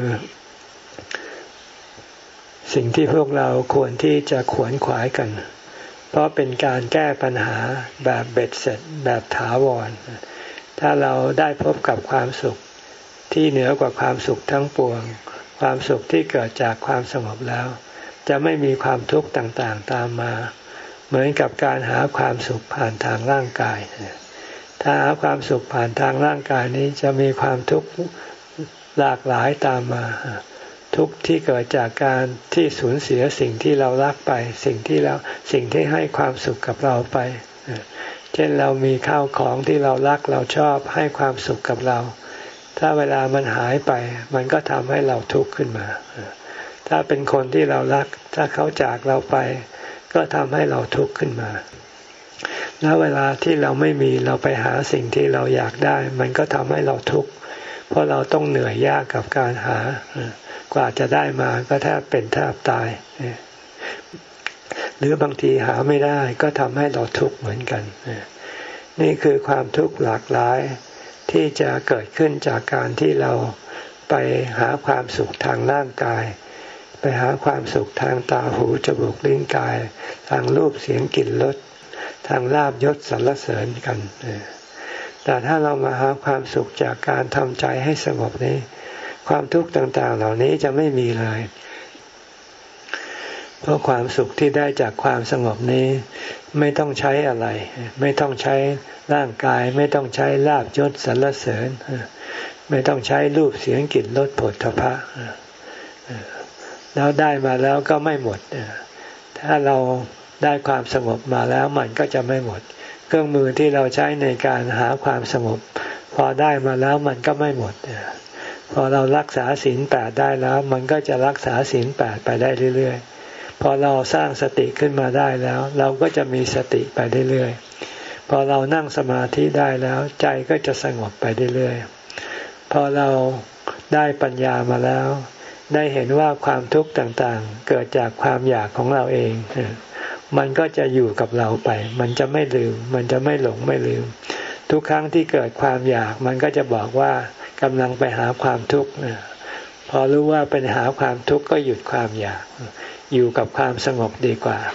สิ่งที่พวกเราควรที่จะขวนขวายกันเพราะเป็นการแก้ปัญหาแบบเบ็ดเสร็จแบบถาวรถ้าเราได้พบกับความสุขที่เหนือกว่าความสุขทั้งปวงความสุขที่เกิดจากความสงบแล้วจะไม่มีความทุกข์ต่างๆตามมาเหมือนกับการหาความสุขผ่านทางร่างกายถ้าหาความสุขผ่านทางร่างกายนี้จะมีความทุกข์หลากหลายตามมาทุกข์ที่เกิดจากการที่สูญเสียสิ่งที่เรารักไปสิ่งที่เราสิ่งที่ให้ความสุขกับเราไปเช่นเรามีข้าวของที่เรารักเราชอบให้ความสุขกับเราถ้าเวลามันหายไปมันก็ทำให้เราทุกข์ขึ้นมาถ้าเป็นคนที่เรารักถ้าเขาจากเราไปก็ทำให้เราทุกข์ขึ้นมาแล้วเวลาที่เราไม่มีเราไปหาสิ่งที่เราอยากได้มันก็ทำให้เราทุกข์เพราะเราต้องเหนื่อยยากกับการหากว่าจะได้มาก็แทบเป็นแทบตายหรือบางทีหาไม่ได้ก็ทำให้เราทุกข์เหมือนกันนี่คือความทุกข์หลากหลายที่จะเกิดขึ้นจากการที่เราไปหาความสุขทางร่างกายไปหาความสุขทางตาหูจมูกลิ้นกายทางรูปเสียงกลิ่นรสทางลาภยศสรรเสริญกันแต่ถ้าเรามาหาความสุขจากการทำใจให้สงบนี้ความทุกข์ต่างๆเหล่านี้จะไม่มีเลยเพราะความสุขที่ได้จากความสงบนี้ไม่ต้องใช้อะไรไม่ต้องใช้ร่างกายไม่ต้องใช้ลาภยศสรรเสริญไม่ต้องใช้รูปเสียงกลิ่นรสโผฏฐัพพะแล้วได้มาแล้วก็ไม่หมดถ้าเราได้ความสงบมาแล้วมันก็จะไม่หมดเครื่องมือที่เราใช้ในการหาความสงบพอได้มาแล้วมันก็ไม่หมดพอเรารักษาศีลแปดได้แล้วมันก็จะรักษาศีลแปดไปได้เรื่อยๆพอเราสร้างสติขึ้นมาได้แล้วเราก็จะมีสติไปเรื่อยๆพอเรานั่งสมาธิได้แล้วใจก็จะสงบไปเรื่อยๆพอเราได้ปัญญามาแล้วได้เห็นว่าความทุกข์ต่างๆเกิดจากความอยากของเราเองมันก็จะอยู่กับเราไปมันจะไม่ลืมมันจะไม่หลงไม่ลืมทุกครั้งที่เกิดความอยากมันก็จะบอกว่ากำลังไปหาความทุกข์พอรู้ว่าเป็นหาความทุกข์ก็หยุดความอยากอยู่กับความสงบดีกว่า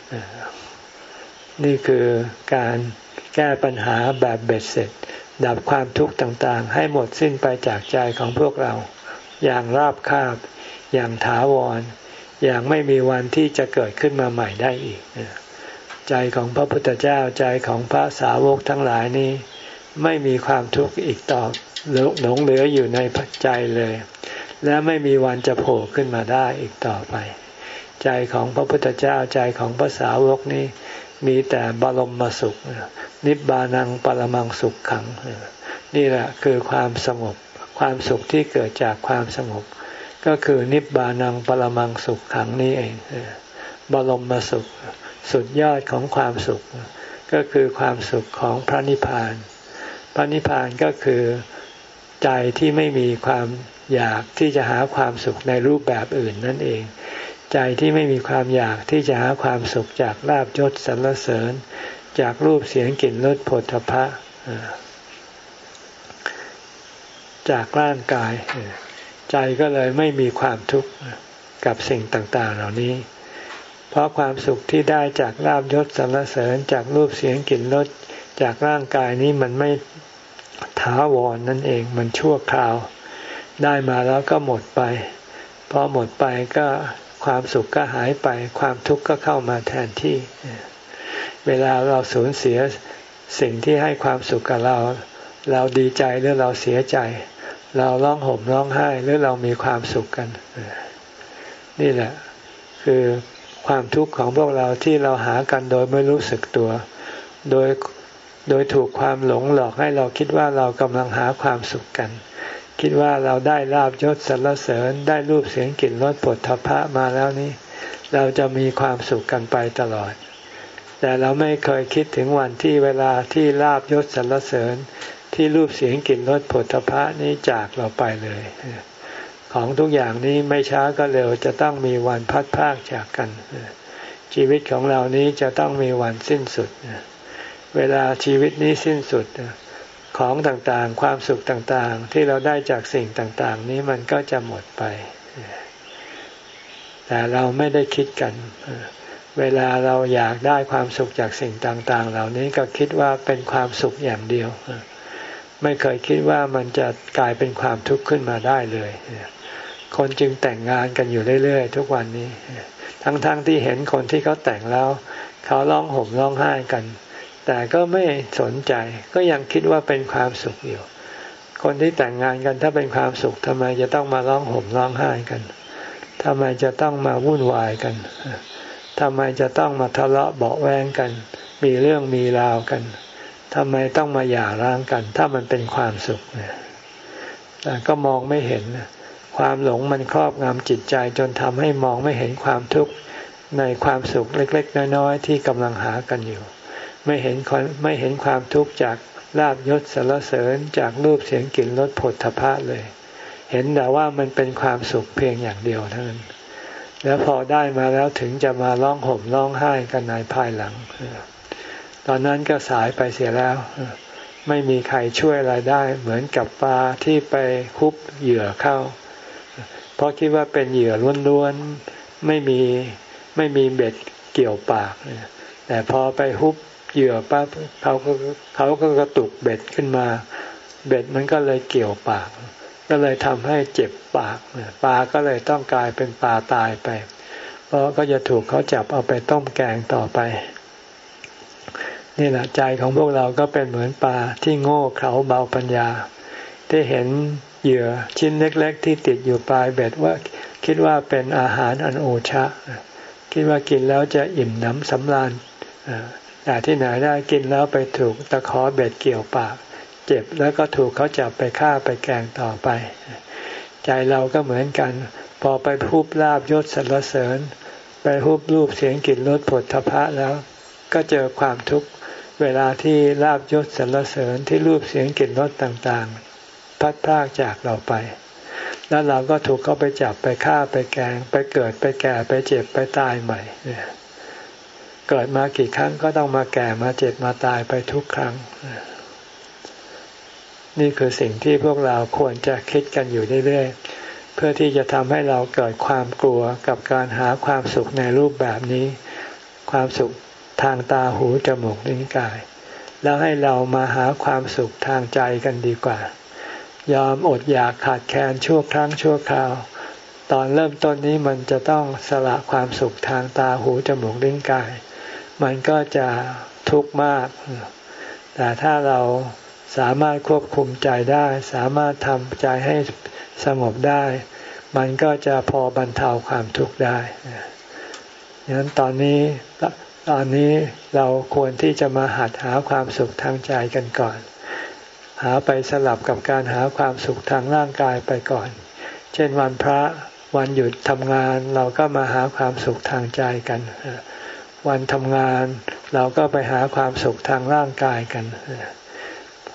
นี่คือการแก้ปัญหาแบบเบ็ดเสร็จดับความทุกข์ต่างๆให้หมดสิ้นไปจากใจของพวกเราอย่างราบคาบอย่างถาวรอย่างไม่มีวันที่จะเกิดขึ้นมาใหม่ได้อีกใจของพระพุทธเจ้าใจของพระสาวกทั้งหลายนี้ไม่มีความทุกข์อีกต่อหลงเหลืออยู่ในใจเลยและไม่มีวันจะโผล่ขึ้นมาได้อีกต่อไปใจของพระพุทธเจ้าใจของพระสาวกนี้มีแต่บรมสุขนิบบานังปรมังสุขขังนี่แหละคือความสงบความสุขที่เกิดจากความสงบก็คือนิบบานังปรมังสุขขังนี้เองบรมสุขสุดยอดของความสุขก็คือความสุขของพระนิพพานพระนิพพานก็คือใจที่ไม่มีความอยากที่จะหาความสุขในรูปแบบอื่นนั่นเองใจที่ไม่มีความอยากที่จะหาความสุขจากลาภยศสรรเสริญจากรูปเสียงกลิ่นรสโผฏฐัพพะจากร่างกายใจก็เลยไม่มีความทุกข์กับสิ่งต่างๆเหล่านี้เพราะความสุขที่ได้จากลาภยศสรรเสริญจากรูปเสียงกลิ่นรสจากร่างกายนี้มันไม่ถาวรนั่นเองมันชั่วคราวได้มาแล้วก็หมดไปพอหมดไปก็ความสุขก็หายไปความทุกข์ก็เข้ามาแทนที่เวลาเราสูญเสียสิ่งที่ให้ความสุขกับเราเราดีใจหรือเราเสียใจเราร้องห่มร้องไห้หรือเรามีความสุขกันนี่แหละคือความทุกข์ของพวกเราที่เราหากันโดยไม่รู้สึกตัวโดยโดยถูกความหลงหลอกให้เราคิดว่าเรากำลังหาความสุขกันคิดว่าเราได้ลาภยศสรรเสริญได้รูปเสียงกลิ่นรสโผฏฐัพพะมาแล้วนี้เราจะมีความสุขกันไปตลอดแต่เราไม่เคยคิดถึงวันที่เวลาที่ลาภยศสรรเสริญที่รูปเสียงกลิ่นรสโผฏฐัพพะนี้จากเราไปเลยของทุกอย่างนี้ไม่ช้าก็เร็วจะต้องมีวันพัดพรากจากกันชีวิตของเรานี้จะต้องมีวันสิ้นสุดเวลาชีวิตนี้สิ้นสุดของต่างๆความสุขต่างๆที่เราได้จากสิ่งต่างๆนี้มันก็จะหมดไปแต่เราไม่ได้คิดกันเวลาเราอยากได้ความสุขจากสิ่งต่างๆเหล่านี้ก็คิดว่าเป็นความสุขอย่างเดียวไม่เคยคิดว่ามันจะกลายเป็นความทุกข์ขึ้นมาได้เลยคนจึงแต่งงานกันอยู่เรื่อยๆทุกวันนี้ทั้งๆ ท, ที่เห็นคนที่เขาแต่งแล้วเขาร้องห่มร้องไห้กันแต่ก็ไม่สนใจก็ยังคิดว่าเป็นความสุขอยู่คนที่แต่งงานกันถ้าเป็นความสุขทำไมจะต้องมาร้องห่มร้องไห้กันทำไมจะต้องมาวุ่นวายกันทำไมจะต้องมาทะเลาะเบาะแว้งกันมีเรื่องมีราวกันทำไมต้องมาหย่าร้างกันถ้ามันเป็นความสุขเนี่ยแต่ก็มองไม่เห็นความหลงมันครอบงำจิตใจจนทำให้มองไม่เห็นความทุกข์ในความสุขเล็กๆน้อยๆที่กำลังหากันอยู่ไม่เห็นไม่เห็นความทุกข์จากลาภยศสรรเสริญจากรูปเสียงกลิ่นรสโผฏฐัพพะเลยเห็นแต่ว่ามันเป็นความสุขเพียงอย่างเดียวเท่านั้นแล้วพอได้มาแล้วถึงจะมาร้องห่มร้องไห้กันในภายหลังตอนนั้นก็สายไปเสียแล้วไม่มีใครช่วยอะไรได้เหมือนกับปลาที่ไปฮุบเหยื่อเข้าเพราะคิดว่าเป็นเหยื่อล้วนๆไม่มีไม่มีเบ็ดเกี่ยวปากแต่พอไปฮุบเหยื่อปั๊บเขาก็เขาก็กระตุกเบ็ดขึ้นมาเบ็ดมันก็เลยเกี่ยวปากก็เลยทำให้เจ็บปากปลาก็เลยต้องกลายเป็นปลาตายไปเพราะก็จะถูกเขาจับเอาไปต้มแกงต่อไปนี่แหละใจของพวกเราก็เป็นเหมือนปลาที่โง่เขลาเบาปัญญาที่เห็นเหยื่อชิ้นเล็กๆที่ติดอยู่ปลายเบ็ดว่าคิดว่าเป็นอาหารอันโอชะคิดว่ากินแล้วจะอิ่มหนำสำราญแต่ที่ไหนได้กินแล้วไปถูกตะขอเบ็ดเกี่ยวปากเจ็บแล้วก็ถูกเขาจับไปฆ่าไปแกงต่อไปใจเราก็เหมือนกันพอไปฮุบลาภยศสรรเสริญไปฮุบรูปเสียงกลิ่นรสโผฏฐัพพะแล้วก็เจอความทุกข์เวลาที่ลาภยศสรรเสริญที่รูปเสียงกลิ่นรสต่างๆพัดพรากจากเราไปแล้วเราก็ถูกเขาไปจับไปฆ่าไปแกงไปเกิดไปแก่ไปเจ็บไปตายใหม่เกิดมากี่ครั้งก็ต้องมาแก่มาเจ็บมาตายไปทุกครั้งนี่คือสิ่งที่พวกเราควรจะคิดกันอยู่เรื่อยๆเพื่อที่จะทำให้เราเกิดความกลัวกับการหาความสุขในรูปแบบนี้ความสุขทางตาหูจมูกลิ้นกายแล้วให้เรามาหาความสุขทางใจกันดีกว่ายอมอดอยากขาดแคลนชั่วครั้งชั่วคราวตอนเริ่มต้นนี้มันจะต้องสละความสุขทางตาหูจมูกลิ้นกายมันก็จะทุกข์มากแต่ถ้าเราสามารถควบคุมใจได้สามารถทำใจให้สงบได้มันก็จะพอบรรเทาความทุกข์ได้ดังนั้นตอนนี้ตอนนี้เราควรที่จะมาหัดหาความสุขทางใจกันก่อนหาไปสลับกับการหาความสุขทางร่างกายไปก่อนเช่นวันพระวันหยุดทำงานเราก็มาหาความสุขทางใจกันวันทำงานเราก็ไปหาความสุขทางร่างกายกันพ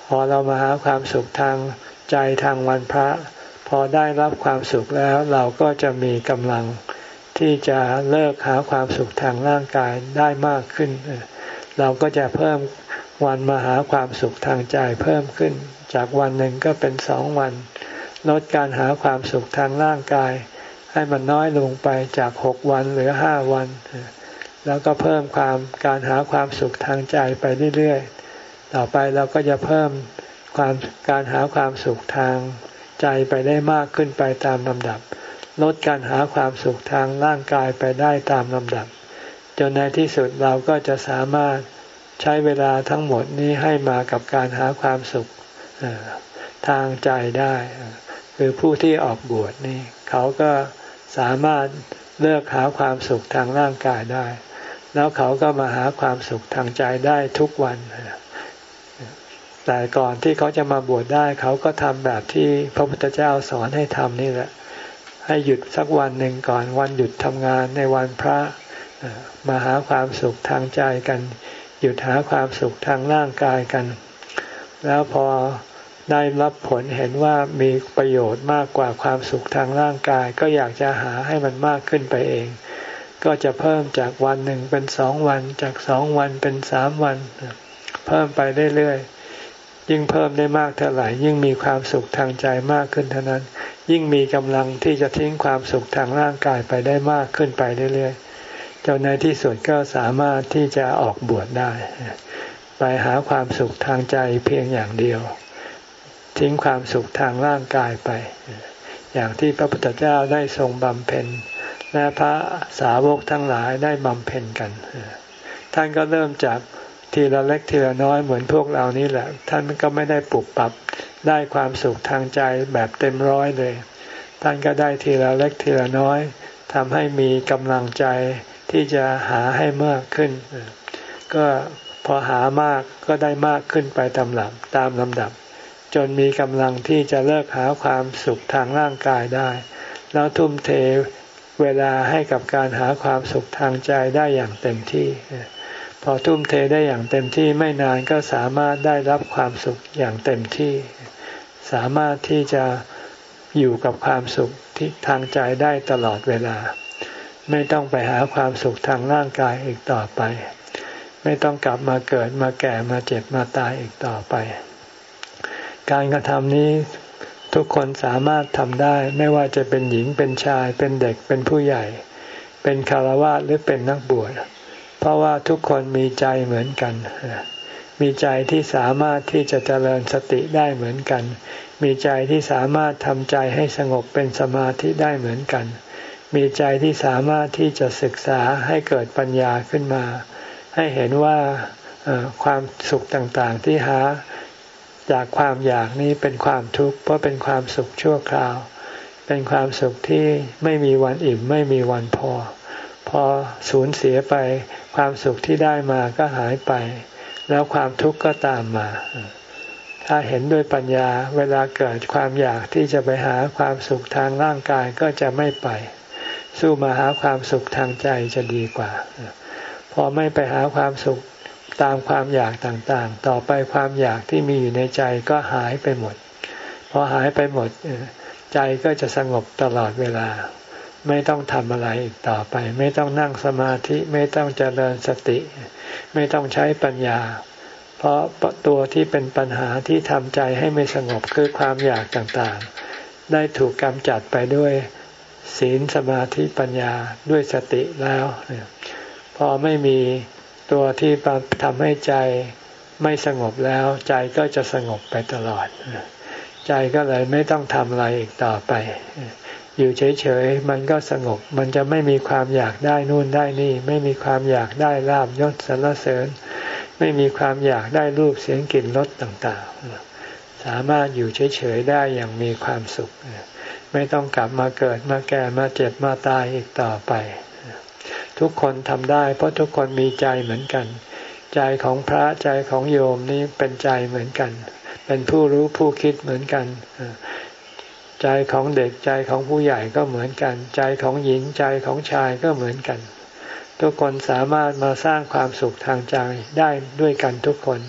พอเรามาหาความสุขทางใจทางวันพระพอได้รับความสุขแล้วเราก็จะมีกำลังที่จะเลิกหาความสุขทางร่างกายได้มากขึ้นเราก็จะเพิ่มวันมาหาความสุขทางใจเพิ่มขึ้นจากวันหนึ่งก็เป็นสองวันลดการหาความสุขทางร่างกายให้มันน้อยลงไปจากหกวันเหลือห้าวันแล้วก็เพิ่มความการหาความสุขทางใจไปเรื่อยๆต่อไปเราก็จะเพิ่มความการหาความสุขทางใจไปได้มากขึ้นไปตามลำดับลดการหาความสุขทางร่างกายไปได้ตามลำดับจนในที่สุดเราก็จะสามารถใช้เวลาทั้งหมดนี้ให้มากับการหาความสุขทางใจได้คือผู้ที่ออกบวชนี่เขาก็สามารถเลิกหาความสุขทางร่างกายได้แล้วเขาก็มาหาความสุขทางใจได้ทุกวันแต่ก่อนที่เขาจะมาบวชได้เขาก็ทำแบบที่พระพุทธเจ้าสอนให้ทำนี่แหละให้หยุดสักวันหนึ่งก่อนวันหยุดทำงานในวันพระมาหาความสุขทางใจกันหยุดหาความสุขทางร่างกายกันแล้วพอได้รับผลเห็นว่ามีประโยชน์มากกว่าความสุขทางร่างกายก็อยากจะหาให้มันมากขึ้นไปเองก็จะเพิ่มจากวันหนึ่งเป็นสองวันจากสองวันเป็นสามวันเพิ่มไปเรื่อยๆยิ่งเพิ่มได้มากเท่าไหร่ยิ่งมีความสุขทางใจมากขึ้นเท่านั้นยิ่งมีกำลังที่จะทิ้งความสุขทางร่างกายไปได้มากขึ้นไปเรื่อยๆจนในที่สุดก็สามารถที่จะออกบวชได้ไปหาความสุขทางใจเพียงอย่างเดียวทิ้งความสุขทางร่างกายไปอย่างที่พระพุทธเจ้าได้ทรงบำเพ็ญและพระสาวกทั้งหลายได้บำเพ็ญกันท่านก็เริ่มจากทีละเล็กทีละน้อยเหมือนพวกเรานี่แหละท่านก็ไม่ได้ปรับปรับได้ความสุขทางใจแบบเต็มร้อยเลยท่านก็ได้ทีละเล็กทีละน้อยทำให้มีกำลังใจที่จะหาให้มากขึ้นก็พอหามากก็ได้มากขึ้นไปตามลำดับตามลำดับจนมีกำลังที่จะเลิกหาความสุขทางร่างกายได้แล้วทุ่มเทเวลาให้กับการหาความสุขทางใจได้อย่างเต็มที่พอทุ่มเทได้อย่างเต็มที่ไม่นานก็สามารถได้รับความสุขอย่างเต็มที่สามารถที่จะอยู่กับความสุขที่ทางใจได้ตลอดเวลาไม่ต้องไปหาความสุขทางร่างกายอีกต่อไปไม่ต้องกลับมาเกิดมาแก่มาเจ็บมาตายอีกต่อไปการกระทำนี้ทุกคนสามารถทำได้ไม่ว่าจะเป็นหญิงเป็นชายเป็นเด็กเป็นผู้ใหญ่เป็นฆราวาสหรือเป็นนักบวชเพราะว่าทุกคนมีใจเหมือนกันมีใจที่สามารถที่จะเจริญสติได้เหมือนกันมีใจที่สามารถทำใจให้สงบเป็นสมาธิได้เหมือนกันมีใจที่สามารถที่จะศึกษาให้เกิดปัญญาขึ้นมาให้เห็นว่าความสุขต่างๆที่หาจากความอยากนี้เป็นความทุกข์เพราะเป็นความสุขชั่วคราวเป็นความสุขที่ไม่มีวันอิ่มไม่มีวันพอพอสูญเสียไปความสุขที่ได้มาก็หายไปแล้วความทุกข์ก็ตามมาถ้าเห็นด้วยปัญญาเวลาเกิดความอยากที่จะไปหาความสุขทางร่างกายก็จะไม่ไปสู้มาหาความสุขทางใจจะดีกว่าพอไม่ไปหาความสุขตามความอยากต่างๆต่อไปความอยากที่มีอยู่ในใจก็หายไปหมดพอหายไปหมดใจก็จะสงบตลอดเวลาไม่ต้องทำอะไรอีกต่อไปไม่ต้องนั่งสมาธิไม่ต้องเจริญสติไม่ต้องใช้ปัญญาเพราะตัวที่เป็นปัญหาที่ทำใจให้ไม่สงบคือความอยากต่างๆได้ถูกกำจัดไปด้วยศีลสมาธิปัญญาด้วยสติแล้วพอไม่มีตัวที่ทำให้ใจไม่สงบแล้วใจก็จะสงบไปตลอดใจก็เลยไม่ต้องทำอะไรอีกต่อไปอยู่เฉยๆมันก็สงบมันจะไม่มีความอยากได้นู่นได้นี่ไม่มีความอยากได้ลาภยศสรรเสริญไม่มีความอยากได้รูปเสียงกลิ่นรสต่างๆสามารถอยู่เฉยๆได้อย่างมีความสุขไม่ต้องกลับมาเกิดมาแก่มาเจ็บมาตายอีกต่อไปทุกคนทำได้เพราะทุกคนมีใจเหมือนกันใจของพระใจของโยมนี่เป็นใจเหมือนกันเป็นผู้รู้ผู้คิดเหมือนกันใจของเด็กใจของผู้ใหญ่ก็เหมือนกันใจของหญิงใจของชายก็เหมือนกันทุกคนสามารถมาสร้างความสุขทางใจได้ด้วยกันทุกคน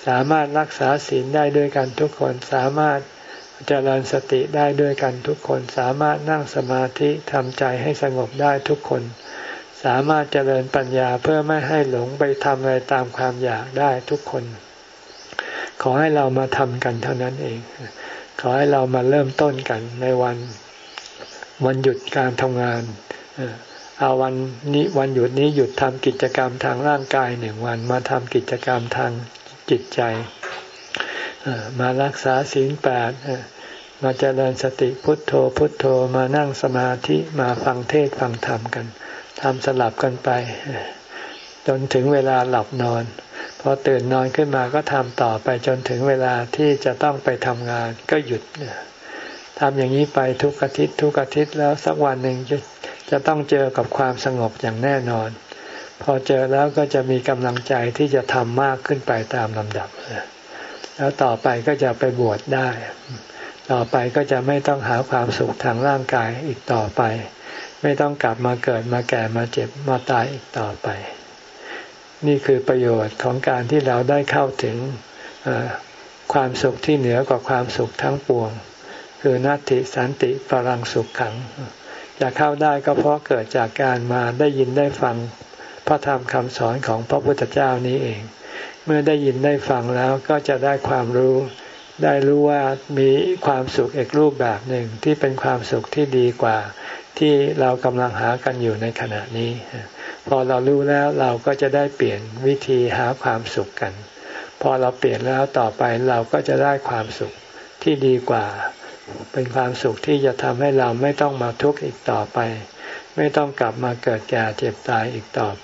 สามารถรักษาศีลได้ด้วยกันทุกคนสามารถเจริญสติได้ด้วยกันทุกคนสามารถนั่งสมาธิทำใจให้สงบได้ทุกคนสามารถเจริญปัญญาเพื่อไม่ให้หลงไปทำอะไรตามความอยากได้ทุกคนขอให้เรามาทำกันเท่านั้นเองขอให้เรามาเริ่มต้นกันในวันวันหยุดการทำงานเอาวันนี้วันหยุดนี้หยุดทำกิจกรรมทางร่างกายหนึ่งวันมาทำกิจกรรมทางจิตใจมารักษาศีลแปดมาเจริญสติพุทโธพุทโธมานั่งสมาธิมาฟังเทศน์ฟังธรรมกันทำสลับกันไปจนถึงเวลาหลับนอนพอตื่นนอนขึ้นมาก็ทำต่อไปจนถึงเวลาที่จะต้องไปทำงานก็หยุดทำอย่างนี้ไปทุกอาทิตย์ทุกอาทิตย์แล้วสักวันหนึ่งจะจะต้องเจอกับความสงบอย่างแน่นอนพอเจอแล้วก็จะมีกำลังใจที่จะทำมากขึ้นไปตามลำดับแล้วต่อไปก็จะไปบวชได้ต่อไปก็จะไม่ต้องหาความสุขทางร่างกายอีกต่อไปไม่ต้องกลับมาเกิดมาแก่มาเจ็บมาตายอีกต่อไปนี่คือประโยชน์ของการที่เราได้เข้าถึงความสุขที่เหนือกว่าความสุขทั้งปวงคือนัตติสันติปรังสุขขังจะเข้าได้ก็เพราะเกิดจากการมาได้ยินได้ฟังพระธรรมคำสอนของพระพุทธเจ้านี้เองเมื่อได้ยินได้ฟังแล้วก็จะได้ความรู้ได้รู้ว่ามีความสุขอีกรูปแบบหนึ่งที่เป็นความสุขที่ดีกว่าที่เรากำลังหากันอยู่ในขณะนี้พอเรารู้แล้วเราก็จะได้เปลี่ยนวิธีหาความสุขกันพอเราเปลี่ยนแล้วต่อไปเราก็จะได้ความสุขที่ดีกว่าเป็นความสุขที่จะทำให้เราไม่ต้องมาทุกข์อีกต่อไปไม่ต้องกลับมาเกิดแก่เจ็บตายอีกต่อไป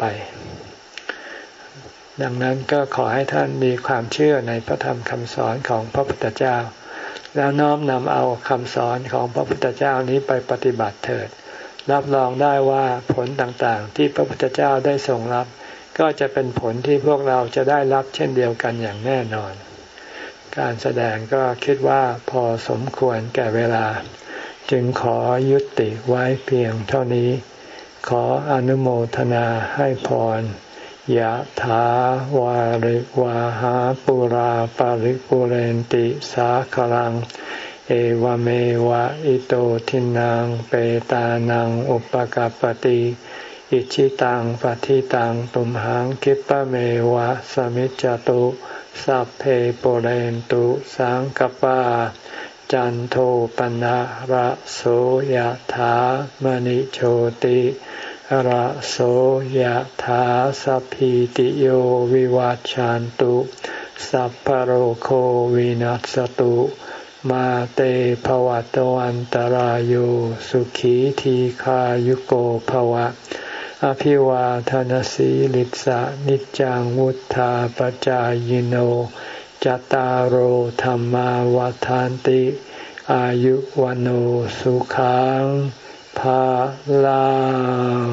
ดังนั้นก็ขอให้ท่านมีความเชื่อในพระธรรมคำสอนของพระพุทธเจ้าแล้วน้อมนำเอาคำสอนของพระพุทธเจ้านี้ไปปฏิบัติเถิดรับรองได้ว่าผลต่างๆที่พระพุทธเจ้าได้ทรงรับก็จะเป็นผลที่พวกเราจะได้รับเช่นเดียวกันอย่างแน่นอนการแสดงก็คิดว่าพอสมควรแก่เวลาจึงขอยุติไว้เพียงเท่านี้ขออนุโมทนาให้พรยะถาวาริวาหาปุราปาริปุเรนติสาคลังเอวเมวะอิโตทินังเปตานังอุปกัปปติอิชิตังปฏิตังตุมหังคิปะเมวะสมิจจตุสัพเพปุเรนตุสังกปาจันโทปนะระโสยถามณิโชติระโสยถาสัพพิติโยวิวัชชันตุสัพพโรโควินัสตุมาเตภวัตวันตารโยสุขีทีขายุโกภวะอภิวาทนสีลิสะนิจังวุธาปจายโนจตารโหธรรมาวาทานติอายุวันโอสุขังภาลัง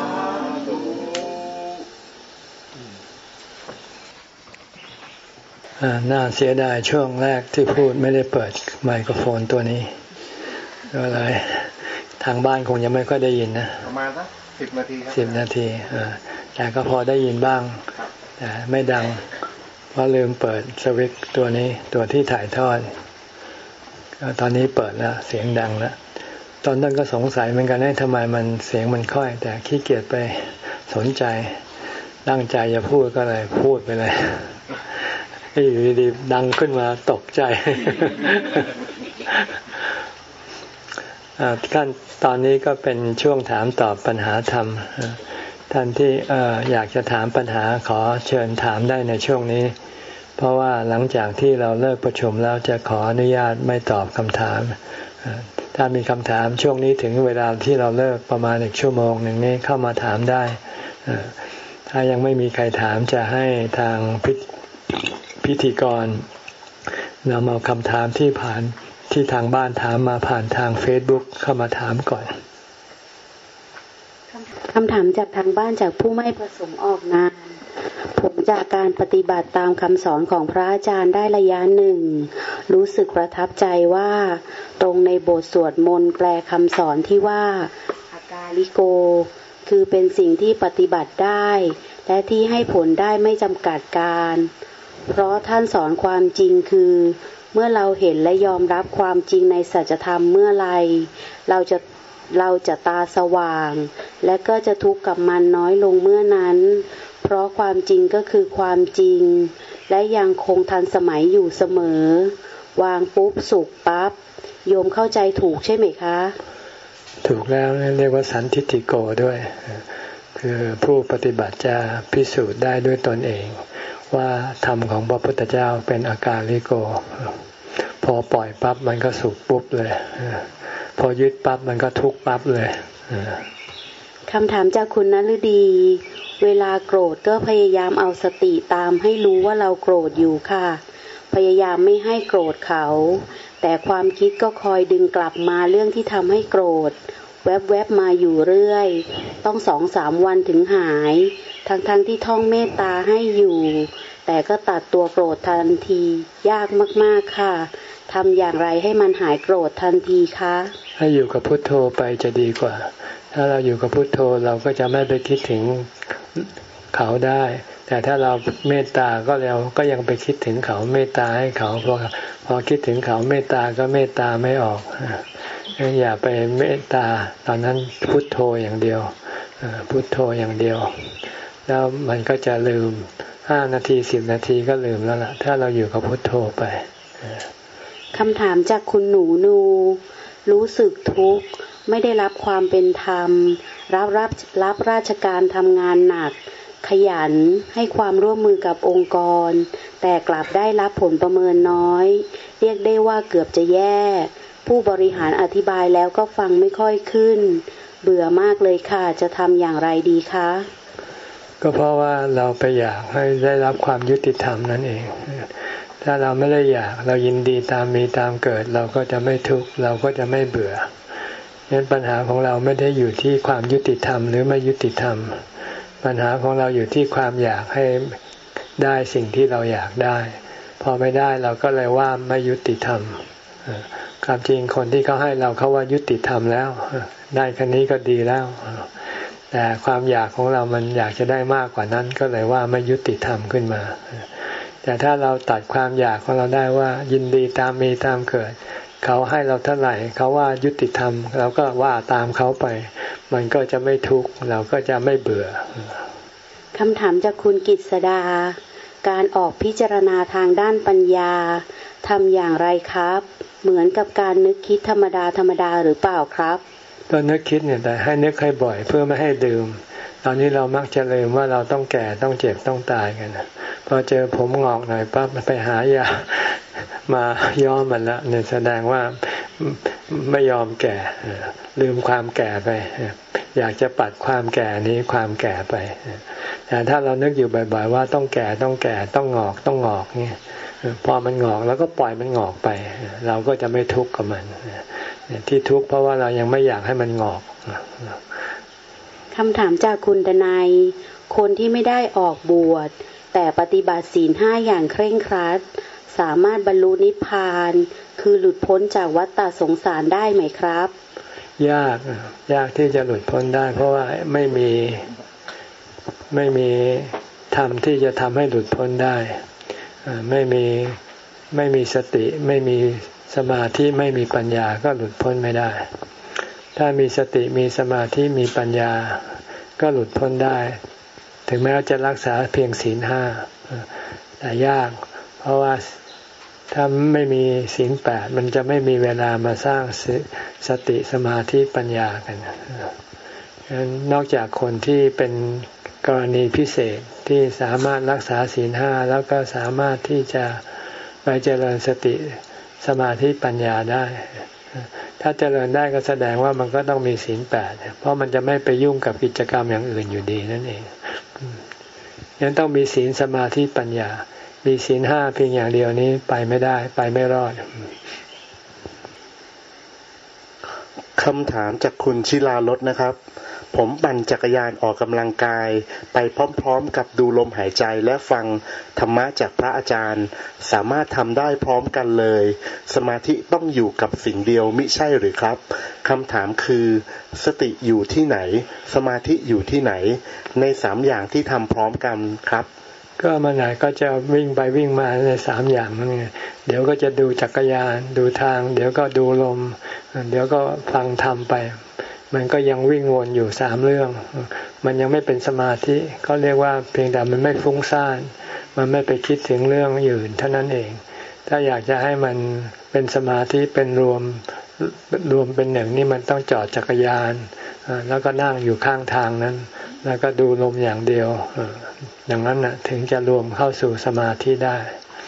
น่าเสียดายช่วงแรกที่พูดไม่ได้เปิดไมโครโฟนตัวนี้ก็เลยทางบ้านคงยังไม่ค่อยได้ยินนะประมาณสักสิบนาทีครับสิบนาทีแต่ก็พอได้ยินบ้างแต่ไม่ดังเพราะลืมเปิดสวิตช์ตัวนี้ตัวที่ถ่ายทอดตอนนี้เปิดแล้วเสียงดังแล้วตอนนั้นก็สงสัยเหมือนกันว่าทำไมมันเสียงมันค่อยแต่ขี้เกียจไปสนใจตั้งใจจะพูดก็เลยพูดไปเลยอยู่ดีๆดังขึ้นมาตกใจท่านตอนนี้ก็เป็นช่วงถามตอบปัญหาธรรมท่านที่อยากจะถามปัญหาขอเชิญถามได้ในช่วงนี้เพราะว่าหลังจากที่เราเลิกประชุมแล้วจะขออนุญาตไม่ตอบคำถามถ้ามีคำถามช่วงนี้ถึงเวลาที่เราเลิกประมาณอีกชั่วโมงหนึ่งนี้เข้ามาถามได้ถ้ายังไม่มีใครถามจะให้ทางพิธีกรนำเอาคำถามที่ผ่านที่ทางบ้านถามมาผ่านทาง Facebook เข้ามาถามก่อนคำถามจากทางบ้านจากผู้ไม่ประสงค์ออกนามผมจากการปฏิบัติตามคำสอนของพระอาจารย์ได้ระยะหนึ่งรู้สึกประทับใจว่าตรงในบทสวดมนต์แปลคำสอนที่ว่าอากาลิโกคือเป็นสิ่งที่ปฏิบัติได้และที่ให้ผลได้ไม่จำกัดการเพราะท่านสอนความจริงคือเมื่อเราเห็นและยอมรับความจริงในสัจธรรมเมื่อไรเราจะเราจะตาสว่างและก็จะทุกข์กับมันน้อยลงเมื่อนั้นเพราะความจริงก็คือความจริงและยังคงทันสมัยอยู่เสมอวางปุ๊บสุขปั๊บโยมเข้าใจถูกใช่ไหมคะถูกแล้วเรียกว่าสันทิฏฐิโกด้วยคือผู้ปฏิบัติจะพิสูจน์ได้ด้วยตนเองว่าธรรมของพระพุทธเจ้าเป็นอากาลิโกพอปล่อยปั๊บมันก็สุขปุ๊บเลยพอยึดปั๊บมันก็ทุกข์ปั๊บเลยคำถามจากคุณนฤดีเวลาโกรธก็พยายามเอาสติตามให้รู้ว่าเราโกรธอยู่ค่ะพยายามไม่ให้โกรธเขาแต่ความคิดก็คอยดึงกลับมาเรื่องที่ทำให้โกรธแวบๆมาอยู่เรื่อยต้องสองสามวันถึงหายทั้งๆที่ท่องเมตตาให้อยู่แต่ก็ตัดตัวโกรธทันทียากมากๆค่ะทำอย่างไรให้มันหายโกรธทันทีคะให้อยู่กับพุทโธไปจะดีกว่าถ้าเราอยู่กับพุทโธเราก็จะไม่ไปคิดถึงเขาได้แต่ถ้าเราเมตตาก็แล้วก็ยังไปคิดถึงเขาเมตตาให้เขาพอพอคิดถึงเขาเมตตาก็เมตตาไม่ออกอย่าไปเมตตาตอนนั้นพุทโธอย่างเดียวพุทโธอย่างเดียวแล้วมันก็จะลืมห้านาทีสิบนาทีก็ลืมแล้วล่ะถ้าเราอยู่กับพุทโธไปคำถามจากคุณหนูนูรู้สึกทุกข์ไม่ได้รับความเป็นธรรมรับรับรับราชการทำงานหนักขยันให้ความร่วมมือกับองค์กรแต่กลับได้รับผลประเมินน้อยเรียกได้ว่าเกือบจะแย่ผู้บริหารอธิบายแล้วก็ฟังไม่ค่อยขึ้นเบื่อมากเลยค่ะจะทำอย่างไรดีคะก็เพราะว่าเราไปอยากให้ได้รับความยุติธรรมนั่นเองถ้าเราไม่ได้อยากเรายินดีตามมีตามเกิดเราก็จะไม่ทุกข์เราก็จะไม่เบื่องั้นปัญหาของเราไม่ได้อยู่ที่ความยุติธรรมหรือไม่ยุติธรรมปัญหาของเราอยู่ที่ความอยากให้ได้สิ่งที่เราอยากได้พอไม่ได้เราก็เลยว่าไม่ยุติธรรมความจริงคนที่เขาให้เราเขาว่ายุติธรรมแล้วได้แค่นี้ก็ดีแล้วแต่ความอยากของเรามันอยากจะได้มากกว่านั้นก็เลยว่าไม่ยุติธรรมขึ้นมาแต่ถ้าเราตัดความอยากของเราได้ว่ายินดีตามมีตามเกิดเขาให้เราเท่าไหร่เขาว่ายุติธรรมเราก็ว่าตามเขาไปมันก็จะไม่ทุกข์เราก็จะไม่เบื่อคำถามจากคุณกิษดาการออกพิจารณาทางด้านปัญญาทำอย่างไรครับเหมือนกับการนึกคิดธรรมดาธรรมดาหรือเปล่าครับก็นึกคิดเนี่ยแต่ให้นึกให้บ่อยเพื่อไม่ให้ดื่มตอนนี้เรามักจะลืมว่าเราต้องแก่ต้องเจ็บต้องตายกันพอเจอผมงอกหน่อยปั๊บไปหายามาย้อมมันละเนี่ยแสดงว่าไม่ยอมแก่ลืมความแก่ไปอยากจะปัดความแก่นี้ความแก่ไปแต่ถ้าเรานึกอยู่บ่อยๆว่าต้องแก่ต้องแก่ต้องงอกต้องงอกเนี่ยพอมันงอกแล้วก็ปล่อยมันงอกไปเราก็จะไม่ทุกข์กับมันที่ทุกข์เพราะว่าเรายังไม่อยากให้มันงอกคำถามจากคุณดนัยคนที่ไม่ได้ออกบวชแต่ปฏิบัติศีลห้าอย่างเคร่งครัดสามารถบรรลุนิพพานคือหลุดพ้นจากวัฏฏะสงสารได้ไหมครับยากยากที่จะหลุดพ้นได้เพราะว่าไม่มีไม่มีธรรมที่จะทำให้หลุดพ้นได้ไม่มีไม่มีสติไม่มีสมาธิไม่มีปัญญาก็หลุดพ้นไม่ได้ถ้ามีสติมีสมาธิมีปัญญาก็หลุดพ้นได้ถึงแม้จะรักษาเพียงศีลห้าแต่ยากเพราะว่าถ้าไม่มีศีลแปดมันจะไม่มีเวลามาสร้างสติสมาธิปัญญากันนอกจากคนที่เป็นกรณีพิเศษที่สามารถรักษาศีลห้าแล้วก็สามารถที่จะไปเจริญสติสมาธิปัญญาได้ถ้าเจริญได้ก็แสดงว่ามันก็ต้องมีศีลแปดเพราะมันจะไม่ไปยุ่งกับกิจกรรมอย่างอื่นอยู่ดีนั่นเองยังต้องมีศีลสมาธิปัญญามีศีลห้าเพียงอย่างเดียวนี้ไปไม่ได้ไปไม่รอดคำถามจากคุณชิลาลดนะครับผมปั่นจักรยานออกกำลังกายไปพร้อมๆกับดูลมหายใจและฟังธรรมะจากพระอาจารย์สามารถทำได้พร้อมกันเลยสมาธิต้องอยู่กับสิ่งเดียวมิใช่หรือครับคำถามคือสติอยู่ที่ไหนสมาธิอยู่ที่ไหนในสามอย่างที่ทำพร้อมกันครับก็มันไหนก็จะวิ่งไปวิ่งมาในสามอย่างนั่นไงเดี๋ยวก็จะดูจักรยานดูทางเดี๋ยวก็ดูลมเดี๋ยวก็ฟังธรรมไปมันก็ยังวิ่งวนอยู่สามเรื่องมันยังไม่เป็นสมาธิก็เรียกว่าเพียงแต่มันไม่ฟุ้งซ่านมันไม่ไปคิดถึงเรื่องอื่นเท่านั้นเองถ้าอยากจะให้มันเป็นสมาธิเป็นรวมรวมเป็นหนึ่งนี่มันต้องจอดจักรยานแล้วก็นั่งอยู่ข้างทางนั้นแล้วก็ดูลมอย่างเดียวอย่างนั้นนะถึงจะรวมเข้าสู่สมาธิได้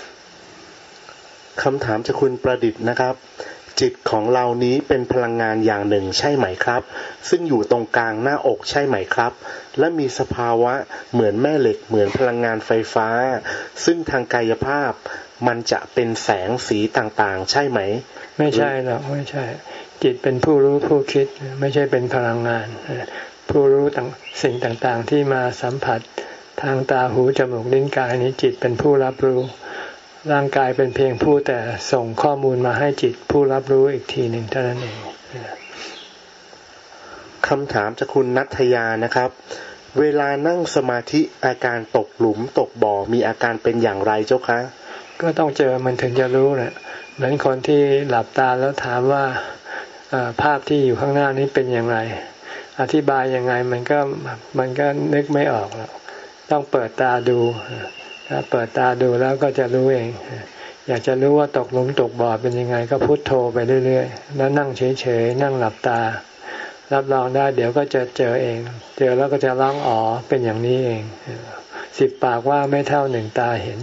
คำถามจากคุณประดิษฐ์นะครับจิตของเรานี้เป็นพลังงานอย่างหนึ่งใช่ไหมครับซึ่งอยู่ตรงกลางหน้าอกใช่ไหมครับและมีสภาวะเหมือนแม่เหล็กเหมือนพลังงานไฟฟ้าซึ่งทางกายภาพมันจะเป็นแสงสีต่างๆใช่ไหมไม่ใช่หรอกไม่ใช่จิตเป็นผู้รู้ผู้คิดไม่ใช่เป็นพลังงานผู้รู้ต่างสิ่งต่างๆที่มาสัมผัสทางตาหูจมูกลิ้นกายนี้จิตเป็นผู้รับรู้ร่างกายเป็นเพียงผู้แต่ส่งข้อมูลมาให้จิตผู้รับรู้อีกทีหนึ่งเท่านั้นเองคำถามจากคุณณัฐยานะครับเวลานั่งสมาธิอาการตกหลุมตกบ่อมีอาการเป็นอย่างไรเจ้าคะก็ต้องเจอมันถึงจะรู้แหละเหมือนคนที่หลับตาแล้วถามว่าภาพที่อยู่ข้างหน้านี้เป็นอย่างไรอธิบายยังไงมันก็มันก็นึกไม่ออกหรอกต้องเปิดตาดูถ้าเปิดตาดูแล้วก็จะรู้เองอยากจะรู้ว่าตกหลุมตกบ่อเป็นยังไงก็พุทโธไปเรื่อยๆแล้วนั่งเฉยๆนั่งหลับตารับรองได้เดี๋ยวก็จะเจอเองเจอแล้วก็จะร้องอ๋อเป็นอย่างนี้เองสิบปากว่าไม่เท่าหนึ่งตาเห็น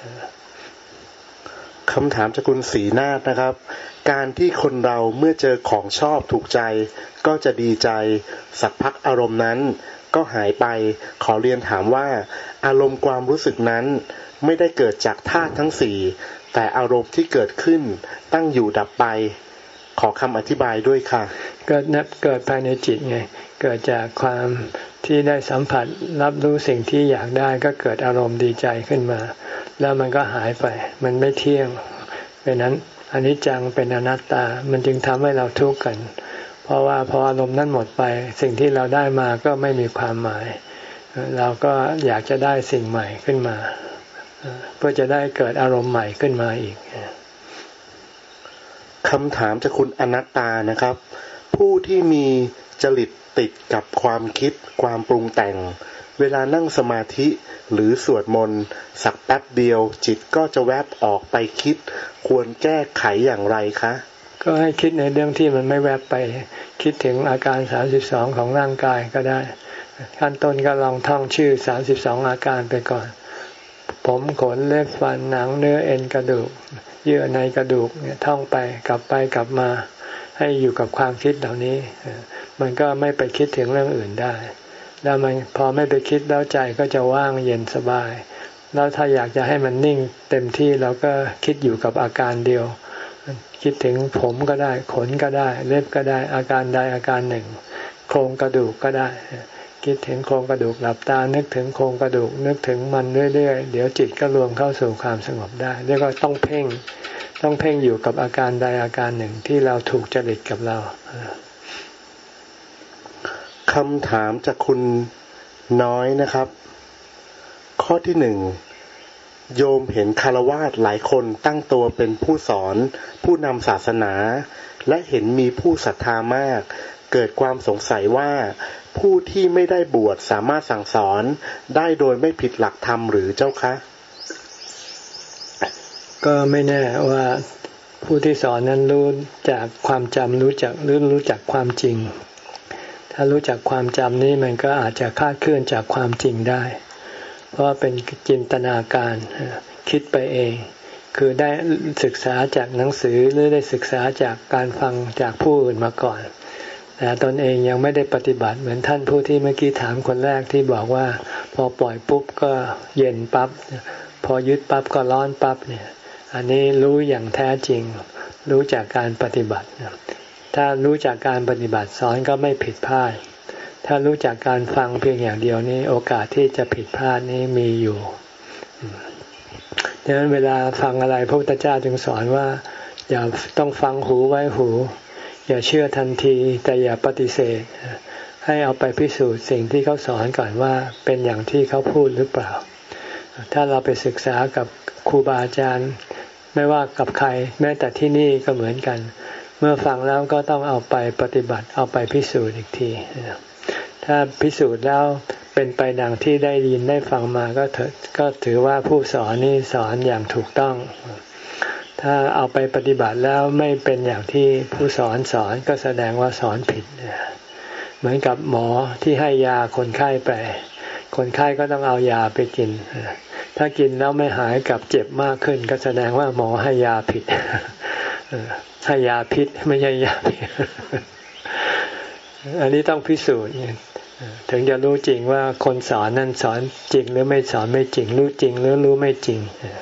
คำถามจากคุณศรีนาฏนะครับการที่คนเราเมื่อเจอของชอบถูกใจก็จะดีใจสักพักอารมณ์นั้นก็หายไปขอเรียนถามว่าอารมณ์ความรู้สึกนั้นไม่ได้เกิดจากธาตุทั้งสี่แต่อารมณ์ที่เกิดขึ้นตั้งอยู่ดับไปขอคำอธิบายด้วยค่ะเกิดนับเกิดภายในจิตไงเกิดจากความที่ได้สัมผัสรับรู้สิ่งที่อยากได้ก็เกิดอารมณ์ดีใจขึ้นมาแล้วมันก็หายไปมันไม่เที่ยงเป็นนั้นอนิจจังเป็นอนัตตามันจึงทำให้เราทุกข์กันเพราะว่าพออารมณ์นั้นหมดไปสิ่งที่เราได้มาก็ไม่มีความหมายเราก็อยากจะได้สิ่งใหม่ขึ้นมาเพื่อจะได้เกิดอารมณ์ใหม่ขึ้นมาอีกคำถามจากคุณอนัตตานะครับผู้ที่มีจริตติดกับความคิดความปรุงแต่งเวลานั่งสมาธิหรือสวดมนต์สักแป๊บเดียวจิตก็จะแวบออกไปคิดควรแก้ไขอย่างไรคะก็ให้คิดในเรื่องที่มันไม่แวบไปคิดถึงอาการสามสิบสองของร่างกายก็ได้ขั้นต้นก็ลองท่องชื่อสามสิบสองอาการไปก่อนผมขนเล็บฟันหนังเนื้อเอ็นกระดูกเยื่อในกระดูกเนี่ยท่องไปกลับไปกลับมาให้อยู่กับความคิดเหล่านี้มันก็ไม่ไปคิดถึงเรื่องอื่นได้แล้วมันพอไม่ไปคิดแล้วใจก็จะว่างเย็นสบายแล้วถ้าอยากจะให้มันนิ่งเต็มที่เราก็คิดอยู่กับอาการเดียวคิดถึงผมก็ได้ขนก็ได้เล็บก็ได้อาการใดอาการหนึ่งโครงกระดูกก็ได้คิดถึงโครงกระดูกหลับตานึกถึงโครงกระดูกนึกถึงมันเรื่อยๆเดี๋ยวจิตก็รวมเข้าสู่ความสงบได้เรียกว่าต้องเพ่งต้องเพ่งอยู่กับอาการใดอาการหนึ่งที่เราถูกจริตกับเราคำถามจากคุณน้อยนะครับข้อที่หนึ่งโยมเห็นฆราวาสหลายคนตั้งตัวเป็นผู้สอนผู้นำศาสนาและเห็นมีผู้ศรัทธามากเกิดความสงสัยว่าผู้ที่ไม่ได้บวชสามารถสั่งสอนได้โดยไม่ผิดหลักธรรมหรือเจ้าคะก็ไม่แน่ว่าผู้ที่สอนนั้นรู้จากความจำรู้จักหรือรู้จักความจริงถ้ารู้จักความจำนี้มันก็อาจจะคลาดเคลื่อนจากความจริงได้เพราะเป็นจินตนาการคิดไปเองคือได้ศึกษาจากหนังสือหรือได้ศึกษาจากการฟังจากผู้อื่นมาก่อนแต่ตนเองยังไม่ได้ปฏิบัติเหมือนท่านผู้ที่เมื่อกี้ถามคนแรกที่บอกว่าพอปล่อยปุ๊บก็เย็นปั๊บพอยึดปั๊บก็ร้อนปั๊บเนี่ยอันนี้รู้อย่างแท้จริงรู้จากการปฏิบัติถ้ารู้จากการปฏิบัติสอนก็ไม่ผิดพลาดถ้ารู้จากการฟังเพียงอย่างเดียวนี้โอกาสที่จะผิดพลาดนี้มีอยู่ดังนั้นเวลาฟังอะไรพระพุทธเจ้าจึงสอนว่าอย่าต้องฟังหูไว้หูอย่าเชื่อทันทีแต่อย่าปฏิเสธให้เอาไปพิสูจน์สิ่งที่เขาสอนก่อนว่าเป็นอย่างที่เขาพูดหรือเปล่าถ้าเราไปศึกษากับครูบาอาจารย์ไม่ว่ากับใครแม้แต่ที่นี่ก็เหมือนกันเมื่อฟังแล้วก็ต้องเอาไปปฏิบัติเอาไปพิสูจน์อีกทีถ้าพิสูจน์แล้วเป็นไปดังที่ได้ยินได้ฟังมาก็ถือก็ถือว่าผู้สอนนี่สอนอย่างถูกต้องถ้าเอาไปปฏิบัติแล้วไม่เป็นอย่างที่ผู้สอนสอนก็แสดงว่าสอนผิดเหมือนกับหมอที่ให้ยาคนไข้ไปคนไข้ก็ต้องเอายาไปกินถ้ากินแล้วไม่หายกลับเจ็บมากขึ้นก็แสดงว่าหมอให้ยาผิดให้ยาพิษไม่ใช่ยาพิษอันนี้ต้องพิสูจน์ถึงจะรู้จริงว่าคนสอนนั่นสอนจริงหรือไม่สอนไม่จริงรู้จริงหรือรู้ไม่จริง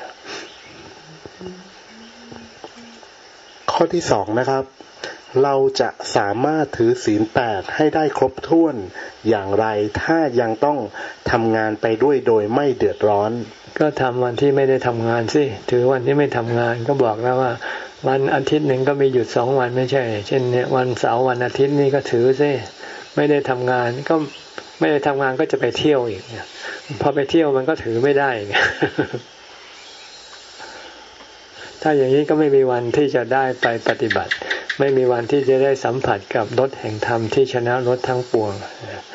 ข้อที่สองนะครับเราจะสามารถถือศีลแปดให้ได้ครบถ้วนอย่างไรถ้ายังต้องทำงานไปด้วยโดยไม่เดือดร้อนก็ทำวันที่ไม่ได้ทำงานสิถือวันที่ไม่ทำงานก็บอกแล้วว่าวันอาทิตย์หนึ่งก็มีหยุดสองวันไม่ใช่เช่นเนี่ยวันเสาร์วันอาทิตย์นี่ก็ถือสิไม่ได้ทำงานก็ไม่ได้ทำงานก็จะไปเที่ยวอีกพอไปเที่ยวมันก็ถือไม่ได้ ถ้าอย่างนี้ก็ไม่มีวันที่จะได้ไปปฏิบัติไม่มีวันที่จะได้สัมผัสกับรสแห่งธรรมที่ชนะรสทั้งปวง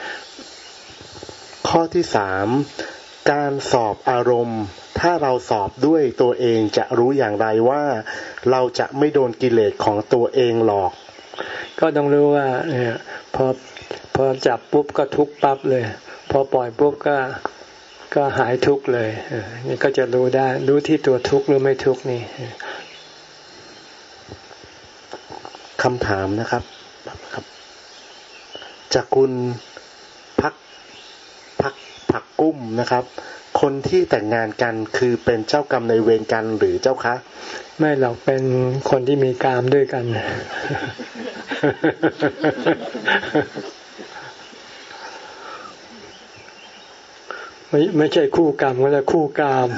ข้อที่สามการสอบอารมณ์ถ้าเราสอบด้วยตัวเองจะรู้อย่างไรว่าเราจะไม่โดนกิเลสของตัวเองหลอกก็ต้องรู้ว่าเนี่ยพอพอจับปุ๊บก็ทุกข์ปั๊บเลยพอปล่อยปุ๊บก็ก็หายทุกข์เลยนี่ก็จะรู้ได้รู้ที่ตัวทุกข์หรือไม่ทุกข์นี่คำถามนะครับครับจากคุณพักพักผักกุ้มนะครับคนที่แต่งงานกันคือเป็นเจ้ากรรมในเวรกันหรือเจ้าคะไม่หรอกเป็นคนที่มีกามด้วยกันไม่ไม่ใช่คู่กรรมก็จะคู่กาม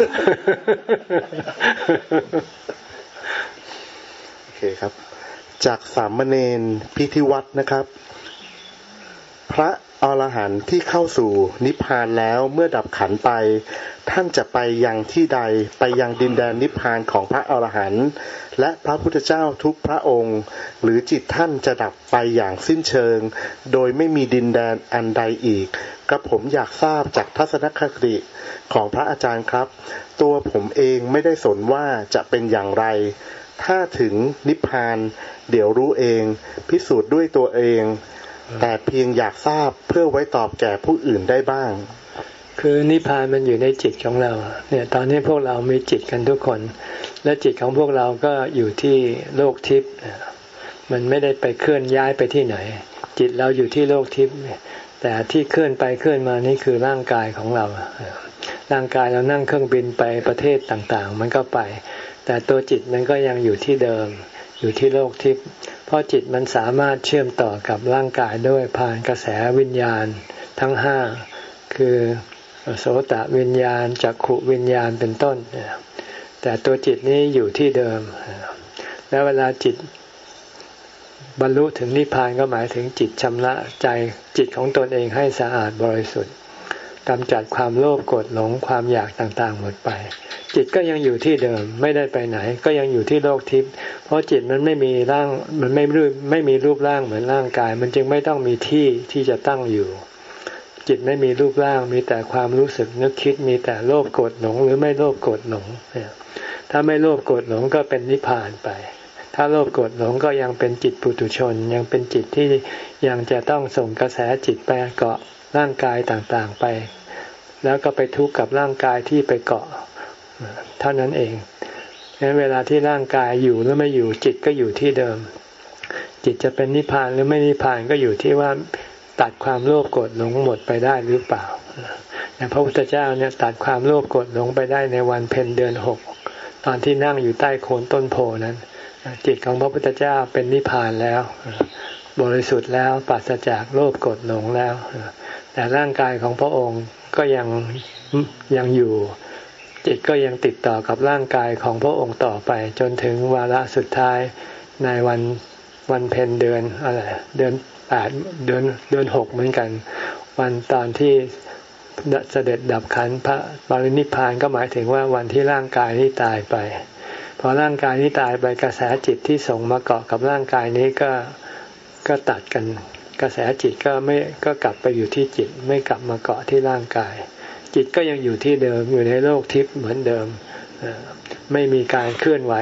โอเคครับจากสามเณรพิธีวัตรนะครับพระอรหันต์ที่เข้าสู่นิพพานแล้วเมื่อดับขันธ์ไปท่านจะไปยังที่ใดไปยังดินแดนนิพพานของพระอรหันต์และพระพุทธเจ้าทุกพระองค์หรือจิตท่านจะดับไปอย่างสิ้นเชิงโดยไม่มีดินแดนอันใดอีกกระผมอยากทราบจากทัศนคติของพระอาจารย์ครับตัวผมเองไม่ได้สนว่าจะเป็นอย่างไรถ้าถึงนิพพานเดี๋ยวรู้เองพิสูจน์ด้วยตัวเองแต่เพียงอยากทราบเพื่อไว้ตอบแก่ผู้อื่นได้บ้างคือนิพพานมันอยู่ในจิตของเราเนี่ยตอนนี้พวกเรามีจิตกันทุกคนและจิตของพวกเราก็อยู่ที่โลกทิพย์มันไม่ได้ไปเคลื่อนย้ายไปที่ไหนจิตเราอยู่ที่โลกทิพย์แต่ที่เคลื่อนไปเคลื่อนมานี่คือร่างกายของเราร่างกายเรานั่งเครื่องบินไปประเทศต่างๆมันก็ไปแต่ตัวจิตมันก็ยังอยู่ที่เดิมอยู่ที่โลกทิพย์เพราะจิตมันสามารถเชื่อมต่อกับร่างกายด้วยผ่านกระแสวิญญาณทั้งห้าคือโสตวิญญาณจักขุวิญญาณเป็นต้นแต่ตัวจิตนี้อยู่ที่เดิมแล้วเวลาจิตบรรลุถึงนิพพานก็หมายถึงจิตชำระใจจิตของตนเองให้สะอาดบริสุทธิ์กำจัดความโลภโกรธหลงความอยากต่างๆหมดไปจิตก็ยังอยู่ที่เดิมไม่ได้ไปไหนก็ยังอยู่ที่โลกทิพย์เพราะจิตมันไม่มีร่างมันไม่รูปไม่มีรูปร่างเหมือนร่างกายมันจึงไม่ต้องมีที่ที่จะตั้งอยู่จิตไม่มีรูปร่างมีแต่ความรู้สึกนึกคิดมีแต่โลภโกรธหลงหรือไม่โลภโกรธหลงถ้าไม่โลภโกรธหลงก็เป็นนิพพานไปถ้าโลภโกรธหลงก็ยังเป็นจิตปุถุชนยังเป็นจิตที่ยังจะต้องส่งกระแสจิตไปเกาะร่างกายต่างๆไปแล้วก็ไปทุกข์กับร่างกายที่ไปเกาะเท่านั้นเองงั้นเวลาที่ร่างกายอยู่หรือไม่อยู่จิตก็อยู่ที่เดิมจิตจะเป็นนิพพานหรือไม่นิพพานก็อยู่ที่ว่าตัดความโลภโกรธหลงหมดไปได้หรือเปล่าพระพุทธเจ้าเนี่ยตัดความโลภโกรธหลงไปได้ในวันเพ็ญเดือนหกตอนที่นั่งอยู่ใต้โคนต้นโพนั้นจิตของพระพุทธเจ้าเป็นนิพพานแล้วบริสุทธิ์แล้วปราศจากโลภโกรธหลงแล้วแต่ร่างกายของพระองค์ก็ยังยังอยู่จิตก็ยังติดต่อกับร่างกายของพระองค์ต่อไปจนถึงวาระสุดท้ายในวันวันเพ็ญเดือนอะไรเดือนแปดเดือนเดือนหกเหมือนกันวันตอนที่เสด็จดับขันธ์พระปรินิพพานก็หมายถึงว่าวันที่ร่างกายนี้ตายไปพอร่างกายนี้ตายไปกระแสจิตที่ส่งมาเกาะกับร่างกายนี้ก็ก็ตัดกันกระแสจิตก็ไม่ก็กลับไปอยู่ที่จิตไม่กลับมาเกาะที่ร่างกายจิตก็ยังอยู่ที่เดิมอยู่ในโลกทิพย์เหมือนเดิมไม่มีการเคลื่อนไหว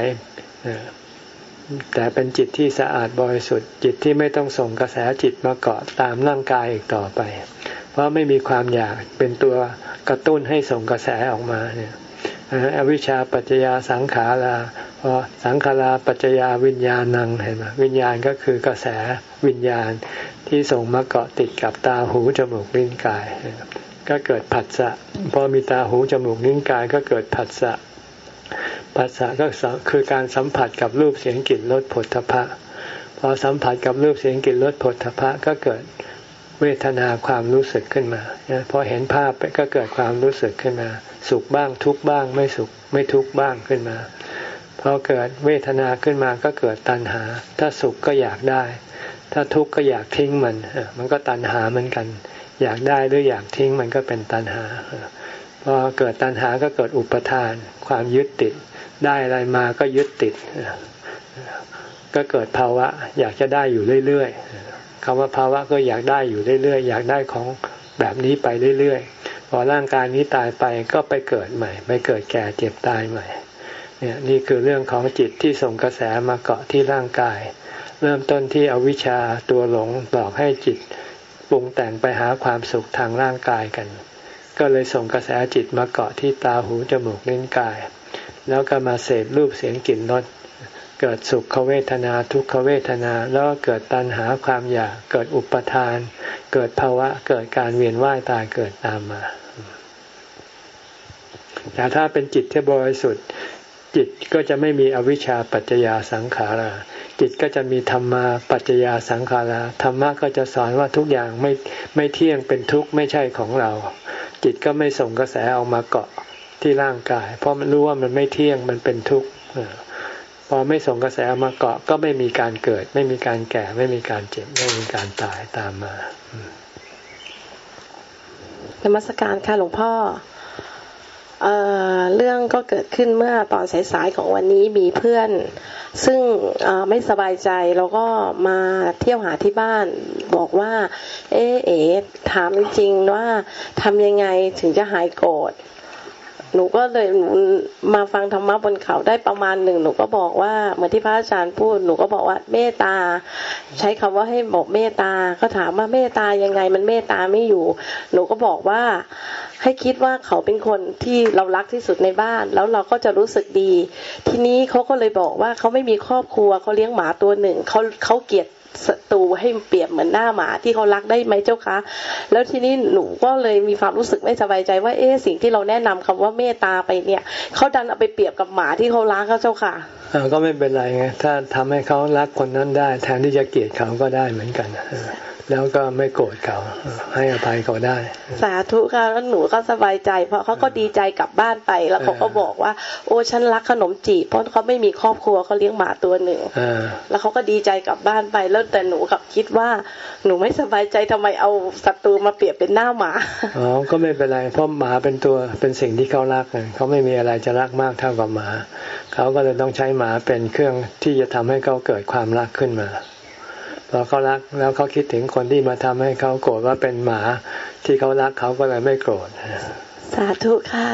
แต่เป็นจิตที่สะอาดบริสุทธิ์จิตที่ไม่ต้องส่งกระแสจิตมาเกาะตามร่างกายอีกต่อไปเพราะไม่มีความอยากเป็นตัวกระตุ้นให้ส่งกระแสออกมาเนี่ยอวิชชาปัจจยาสังขาราพอสังขาราปัจจยาวิญญาณังเห็นไหมวิญญาณก็คือกระแสวิญญาณที่ส่งมาเกาะติดกับตาหูจมูกลิ้นกายก็เกิดผัสสะพอมีตาหูจมูกลิ้นกายก็เกิดผัสสะผัสสะก็คือการสัมผัสกับรูปเสียงกลิ่นรสผลทพะพอสัมผัสกับรูปเสียงกลิ่นรสผลทพะก็เกิดเวทนาความรู้สึกขึ้นมาพอเห็นภาพก็เกิดความรู้สึกขึ้นมาสุขบ้างทุกข์บ้างไม่สุขไม่ทุกข์บ้างขึ้นมาพอเกิดเวทนาขึ้นมาก็เกิดตัณหาถ้าสุขก็อยากได้ถ้าทุกข์ก็อยากทิ้งมันมันก็ตัณหาเหมือนกันอยากได้หรืออยากทิ้งมันก็เป็นตัณหาพอเกิดตัณหาก็เกิดอุปทานความยึดติดได้อะไรมาก็ยึดติดก็เกิดภาวะอยากจะได้อยู่เรื่อยๆคำว่าภาวะก็อยากได้อยู่เรื่อยๆอยากได้ของแบบนี้ไปเรื่อยๆพอร่างกายนี้ตายไปก็ไปเกิดใหม่ไปเกิดแก่เจ็บตายใหม่เนี่ยนี่คือเรื่องของจิตที่ส่งกระแสมาเกาะที่ร่างกายเริ่มต้นที่อวิชชาตัวหลงหลอกให้จิตปรุงแต่งไปหาความสุขทางร่างกายกันก็เลยส่งกระแสจิตมาเกาะที่ตาหูจมูกลิ้นกายแล้วก็มาเสพรูปเสียงกลิ่นรสเกิดสุขเวทนาทุกขเวทนาแล้วก็เกิดตัณหาความอยากเกิดอุปทานเกิดภาวะเกิดการเวียนว่ายตายเกิดตามมาแต่ถ้าเป็นจิตที่บริสุทธิ์จิตก็จะไม่มีอวิชชาปัจจยาสังขาราจิตก็จะมีธรรมาปัจจยาสังขาราธรรมะก็จะสอนว่าทุกอย่างไม่ไม่เที่ยงเป็นทุกข์ไม่ใช่ของเราจิตก็ไม่ส่งกระแสออกมาเกาะที่ร่างกายเพราะมันรู้ว่ามันไม่เที่ยงมันเป็นทุกข์พอไม่ส่งกระแสออกมาเกาะก็ไม่มีการเกิดไม่มีการแก่ไม่มีการเจ็บไม่มีการตายตามมานมัสการค่ะหลวงพ่อเอ่อเรื่องก็เกิดขึ้นเมื่อตอนสายๆของวันนี้มีเพื่อนซึ่งไม่สบายใจแล้วก็มาเที่ยวหาที่บ้านบอกว่าเอ๊ะเอ๋ถามจริงๆว่าทำยังไงถึงจะหายโกรธหนูก็เลยมาฟังธรรมะบนเขาได้ประมาณหนึ่งหนูก็บอกว่าเหมือนที่พระอาจารย์พูดหนูก็บอกว่าเมตตาใช้คำว่าให้บอกเมตตาก็ถามว่าเมตตายังไงมันเมตตาไม่อยู่หนูก็บอกว่าให้คิดว่าเขาเป็นคนที่เรารักที่สุดในบ้านแล้วเราก็จะรู้สึกดีทีนี้เขาก็เลยบอกว่าเขาไม่มีครอบครัวเขาเลี้ยงหมาตัวหนึ่งเขาเขาเกลียดศัตรูให้เปรียบเหมือนหน้าหมาที่เขารักได้ไหมเจ้าคะแล้วทีนี้หนูก็เลยมีความรู้สึกไม่สบายใจว่าเอ๊ะสิ่งที่เราแนะนำคำว่าเมตตาไปเนี่ยเขาดันเอาไปเปรียบกับหมาที่เขารักเขาเจ้าค่ะก็ไม่เป็นไรไงถ้าทำให้เขารักคนนั้นได้แทนที่จะเกลียดเขาก็ได้เหมือนกันแล้วก็ไม่โกรธเขาให้อภัยเขาได้สาธุค่ะแล้วหนูก็สบายใจเพราะเขาก็ดีใจกลับบ้านไปแล้วเขาก็บอกว่าโอ้ฉันรักขนมจีบเพราะเขาไม่มีครอบครัวเขาเลี้ยงหมาตัวหนึ่งแล้วเขาก็ดีใจกลับบ้านไปแล้วแต่หนูกับคิดว่าหนูไม่สบายใจทำไมเอาศัตรูมาเปรียบเป็นหน้าหมาอ๋อก็ไม่เป็นไรเพราะหมาเป็นตัวเป็นสิ่งที่เขารักเขาไม่มีอะไรจะรักมากเท่ากับหมาเขาก็เลยต้องใช้หมาเป็นเครื่องที่จะทำให้เขาเกิดความรักขึ้นมาพอเขารักแล้วเขาคิดถึงคนที่มาทำให้เขาโกรธว่าเป็นหมาที่เขารักเขาก็เลยไม่โกรธสาธุค่ะ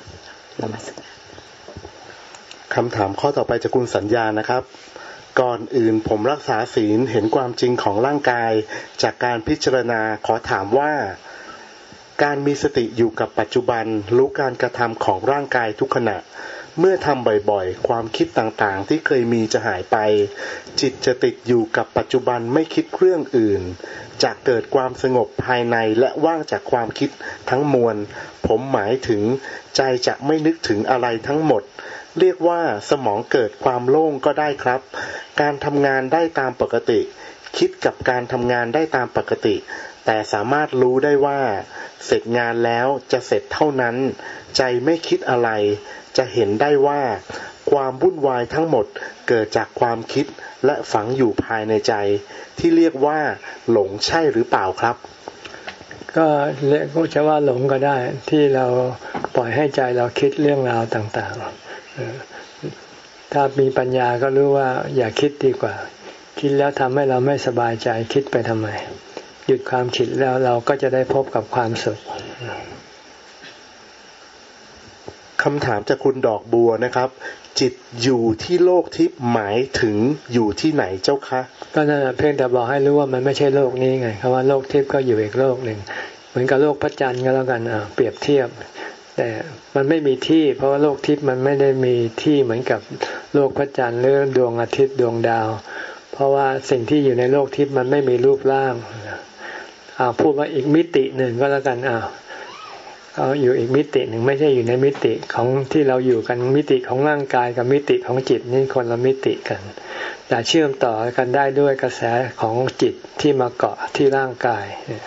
คำถามข้อต่อไปจากคุณสัญญานะครับก่อนอื่นผมรักษาศีลเห็นความจริงของร่างกายจากการพิจารณาขอถามว่าการมีสติอยู่กับปัจจุบันรู้การกระทำของร่างกายทุกขณะเมื่อทำบ่อยๆความคิดต่างๆที่เคยมีจะหายไปจิตจะติดอยู่กับปัจจุบันไม่คิดเรื่องอื่นจะเกิดความสงบภายในและว่างจากความคิดทั้งมวลผมหมายถึงใจจะไม่นึกถึงอะไรทั้งหมดเรียกว่าสมองเกิดความโล่งก็ได้ครับการทำงานได้ตามปกติคิดกับการทำงานได้ตามปกติแต่สามารถรู้ได้ว่าเสร็จงานแล้วจะเสร็จเท่านั้นใจไม่คิดอะไรจะเห็นได้ว่าความวุ่นวายทั้งหมดเกิดจากความคิดและฝังอยู่ภายในใจที่เรียกว่าหลงใช่หรือเปล่าครับก็เรียกจะว่าหลงก็ได้ที่เราปล่อยให้ใจเราคิดเรื่องราวต่างๆถ้ามีปัญญาก็รู้ว่าอย่าคิดดีกว่าคิดแล้วทำให้เราไม่สบายใจคิดไปทำไมหยุดความคิดแล้วเราก็จะได้พบกับความสุขคำถามจากคุณดอกบัวนะครับจิตอยู่ที่โลกทิพย์หมายถึงอยู่ที่ไหนเจ้าคะก็นั่นแหละเพียงแต่บอกให้รู้ว่ามันไม่ใช่โลกนี้ไงคำว่าโลกทิพย์ก็อยู่อีกโลกหนึ่งเหมือนกับโลกพระจันทร์ก็แล้วกันอ่ะเปรียบเทียบแต่มันไม่มีที่เพราะว่าโลกทิพย์มันไม่ได้มีที่เหมือนกับโลกพระจันทร์หรือดวงอาทิตย์ดวงดาวเพราะว่าสิ่งที่อยู่ในโลกทิพย์มันไม่มีรูปร่างอ่าพูดว่าอีกมิติหนึ่งก็แล้วกันอ่าเอาอยู่อีกมิติหนึ่งไม่ใช่อยู่ในมิติของที่เราอยู่กันมิติของร่างกายกับมิติของจิตนี่คนละมิติกันแต่เชื่อมต่อกันได้ด้วยกระแสของจิตที่มาเกาะที่ร่างกาย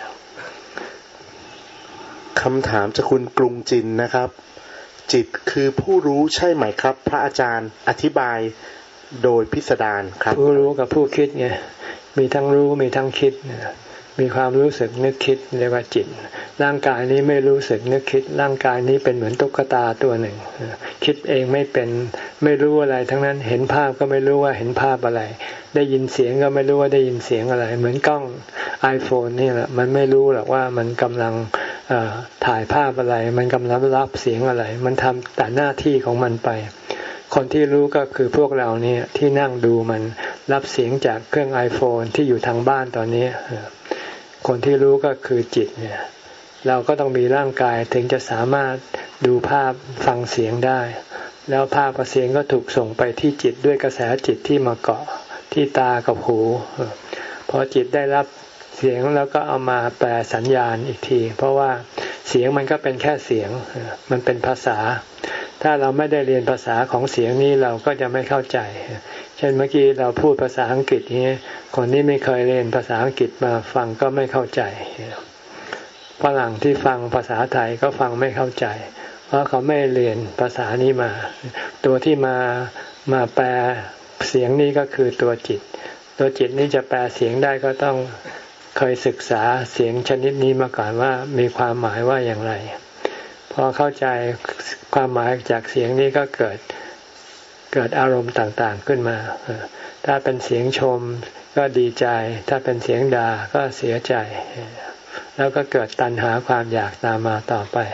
คำถามจากคุณกรุงจินนะครับจิตคือผู้รู้ใช่ไหมครับพระอาจารย์อธิบายโดยพิสดารครับผู้รู้กับผู้คิดไงมีทั้งรู้มีทั้งคิดมีความรู้สึกนึกคิดเรียกว่าจิตร่างกายนี้ไม่รู้สึกนึกคิดร่างกายนี้เป็นเหมือนตุ๊กตาตัวหนึ่งคิดเองไม่เป็นไม่รู้อะไรทั้งนั้นเห็นภาพก็ไม่รู้ว่าเห็นภาพอะไรได้ยินเสียงก็ไม่รู้ว่าได้ยินเสียงอะไรเหมือนกล้อง iPhone นี่แหละมันไม่รู้หรอกว่ามันกำลังถ่ายภาพอะไรมันกำลังรับเสียงอะไรมันทำแต่หน้าที่ของมันไปคนที่รู้ก็คือพวกเราเนี่ยที่นั่งดูมันรับเสียงจากเครื่อง iPhone ที่อยู่ทางบ้านตอนนี้คนที่รู้ก็คือจิตเนี่ยเราก็ต้องมีร่างกายถึงจะสามารถดูภาพฟังเสียงได้แล้วภาพกับเสียงก็ถูกส่งไปที่จิตด้วยกระแสจิตที่มาเกาะที่ตากับหูพอจิตได้รับเสียงแล้วก็เอามาแปลสัญญาณอีกทีเพราะว่าเสียงมันก็เป็นแค่เสียงมันเป็นภาษาถ้าเราไม่ได้เรียนภาษาของเสียงนี้เราก็จะไม่เข้าใจเช่นเมื่อกี้เราพูดภาษาอังกฤษนี้คนที่ไม่เคยเรียนภาษาอังกฤษมาฟังก็ไม่เข้าใจฝรั่งที่ฟังภาษาไทยก็ฟังไม่เข้าใจเพราะเขาไม่เรียนภาษานี้มาตัวที่มามาแปลเสียงนี้ก็คือตัวจิตตัวจิตนี้จะแปลเสียงได้ก็ต้องเคยศึกษาเสียงชนิดนี้มาก่อนว่ามีความหมายว่าอย่างไรพอเข้าใจความหมายจากเสียงนี้ก็เกิดเกิดอารมณ์ต่างๆขึ้นมาถ้าเป็นเสียงชมก็ดีใจถ้าเป็นเสียงด่าก็เสียใจแล้วก็เกิดตัณหาความอยากตามมาต่อไป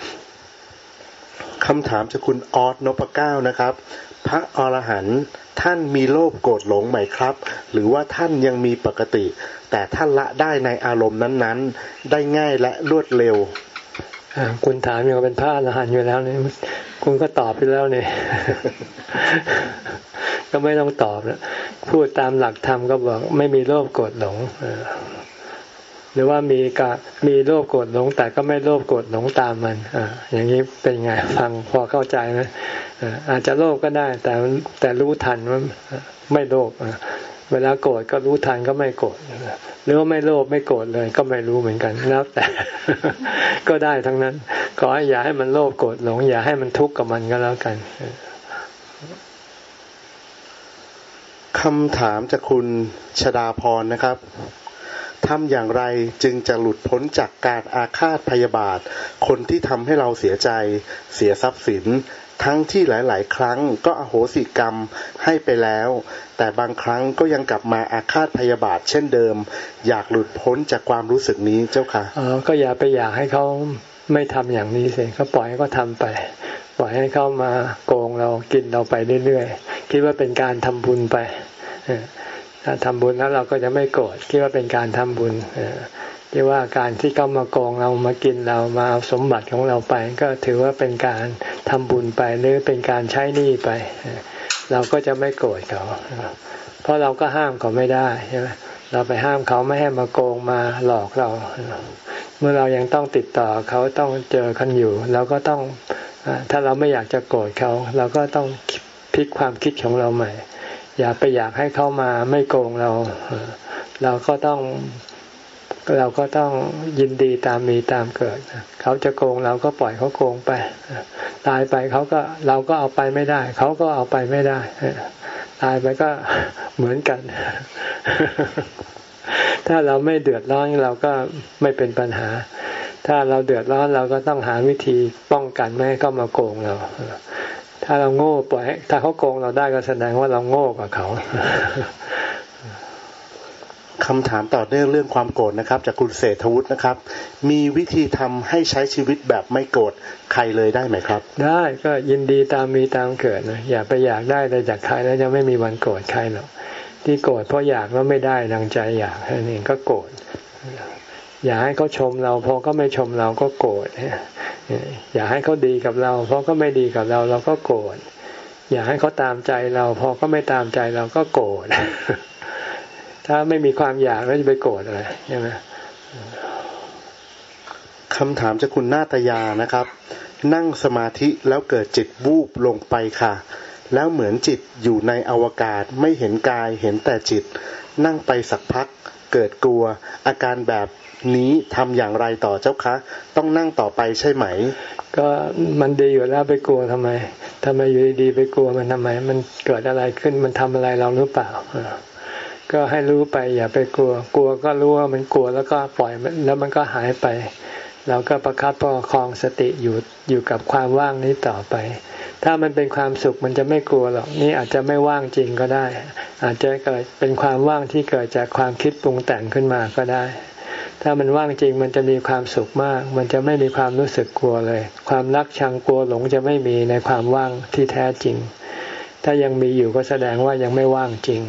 คำถามจากคุณออสนพเก้านะครับพระอรหันต์ท่านมีโลภโกรธหลงไหมครับหรือว่าท่านยังมีปกติแต่ท่านละได้ในอารมณ์นั้นๆได้ง่ายและรวดเร็วคุณถามอย่างเป็นพระอรหันต์อยู่แล้วนี่คุณก็ตอบไปแล้วเนี่ย ก็ไม่ต้องตอบแล้วพูดตามหลักธรรมก็บอกไม่มีโลภโกรธหลงหรือว่ามีกะมีโลภโกรธหลงแต่ก็ไม่โลภโกรธหลงตามมันอ่าอย่างนี้เป็นไงฟังพอเข้าใจไหมอ่าอาจจะโลภก็ได้แต่แต่รู้ทันว่าไม่โลภเวลาโกรธก็รู้ทันก็ไม่โกรธหรือว่าไม่โลภไม่โกรธเลยก็ไม่รู้เหมือนกันแล้วแต่ ก็ได้ทั้งนั้นขอให้อย่าให้มันโลภโกรธหลงอย่าให้มันทุกข์กับมันก็แล้วกันคำถามจากคุณชฎาพรนะครับทำอย่างไรจึงจะหลุดพ้นจากการอาฆาตพยาบาทคนที่ทำให้เราเสียใจเสียทรัพย์สินทั้งที่หลายๆครั้งก็อโหสิกรรมให้ไปแล้วแต่บางครั้งก็ยังกลับมาอาฆาตพยาบาทเช่นเดิมอยากหลุดพ้นจากความรู้สึกนี้เจ้าค่ะอ๋อก็อย่าไปอยากให้เขาไม่ทำอย่างนี้สิเขาปล่อยให้เขาทำไปปล่อยให้เขามาโกงเรากินเราไปเรื่อยๆคิดว่าเป็นการทำบุญไปถ้าทำบุญแล้วเราก็จะไม่โกรธคิดว่าเป็นการทำบุญที่ว่าการที่เขามาโกงเรามากินเรามาเอาสมบัติของเราไปก็ถือว่าเป็นการทำบุญไปหรือเป็นการใช้หนี้ไปเราก็จะไม่โกรธเขาเพราะเราก็ห้ามเขาไม่ได้ใช่ไหมเราไปห้ามเขาไม่ให้มาโกงมาหลอกเราเมื่อเรายังต้องติดต่อเขาต้องเจอกันอยู่เราก็ต้องถ้าเราไม่อยากจะโกรธเขาเราก็ต้องพลิกความคิดของเราใหม่อย่าไปอยากให้เขามาไม่โกงเราเราก็ต้องเราก็ต้องยินดีตามมีตามเกิดเขาจะโกงเราก็ปล่อยเขาโกงไปตายไปเขาก็เราก็เอาไปไม่ได้เขาก็เอาไปไม่ได้ตายไปก็เหมือนกันถ้าเราไม่เดือดร้อนเราก็ไม่เป็นปัญหาถ้าเราเดือดร้อนเราก็ต้องหาวิธีป้องกันไม่ให้เขามาโกงเราถ้าเราโง่ปล่อยถ้าเขาโกงเราได้ก็แสดงว่าเราโง่กว่าเขาคำถามต่อเนื่องเรื่องความโกรธนะครับจากคุณเศรษฐวุฒินะครับมีวิธีทำให้ใช้ชีวิตแบบไม่โกรธใครเลยได้ไหมครับได้ก็ยินดีตามมีตามเกิดนะอย่าไปอยากได้อะไรจากใครแล้วจะไม่มีวันโกรธใครหรอกที่โกรธเพราะอยากแล้วไม่ได้ดังใจอยากนั่นเองก็โกรธอยากให้เขาชมเราพอก็ไม่ชมเราก็โกรธอยากให้เขาดีกับเราพอก็ไม่ดีกับเราเราก็โกรธอยากให้เขาตามใจเราพอก็ไม่ตามใจเราก็โกรธถ้าไม่มีความอยากแล้วจะไปโกรธอะไรใช่ไหมคำถามจากคุณนาตยานะครับนั่งสมาธิแล้วเกิดจิตวูบลงไปค่ะแล้วเหมือนจิตอยู่ในอวกาศไม่เห็นกายเห็นแต่จิตนั่งไปสักพักเกิดกลัวอาการแบบนี้ทำอย่างไรต่อเจ้าคะต้องนั่งต่อไปใช่ไหมก็มันดีอยู่แล้วไปกลัวทำไมทำไมอยู่ดีๆไปกลัวมันทำไมมันเกิดอะไรขึ้นมันทำอะไรเราหรือเปล่าก็ให้รู้ไปอย่าไปกลัวกลัวก็รู้ว่ามันกลัวแล้วก็ปล่อยมันแล้วมันก็หายไปเราก็ประคับประคองสติอยู่อยู่กับความว่างนี้ต่อไปถ้ามันเป็นความสุขมันจะไม่กลัวหรอกนี่อาจจะไม่ว่างจริงก็ได้อาจจะเกิดเป็นความว่างที่เกิดจากความคิดปรุงแต่งขึ้นมาก็ได้ถ้ามันว่างจริงมันจะมีความสุขมากมันจะไม่มีความรู้สึกกลัวเลยความรักชังกลัวหลงจะไม่มีในความว่างที่แท้จริงถ้ายังมีอยู่ก็แสดงว่ายังไม่ว่างจริง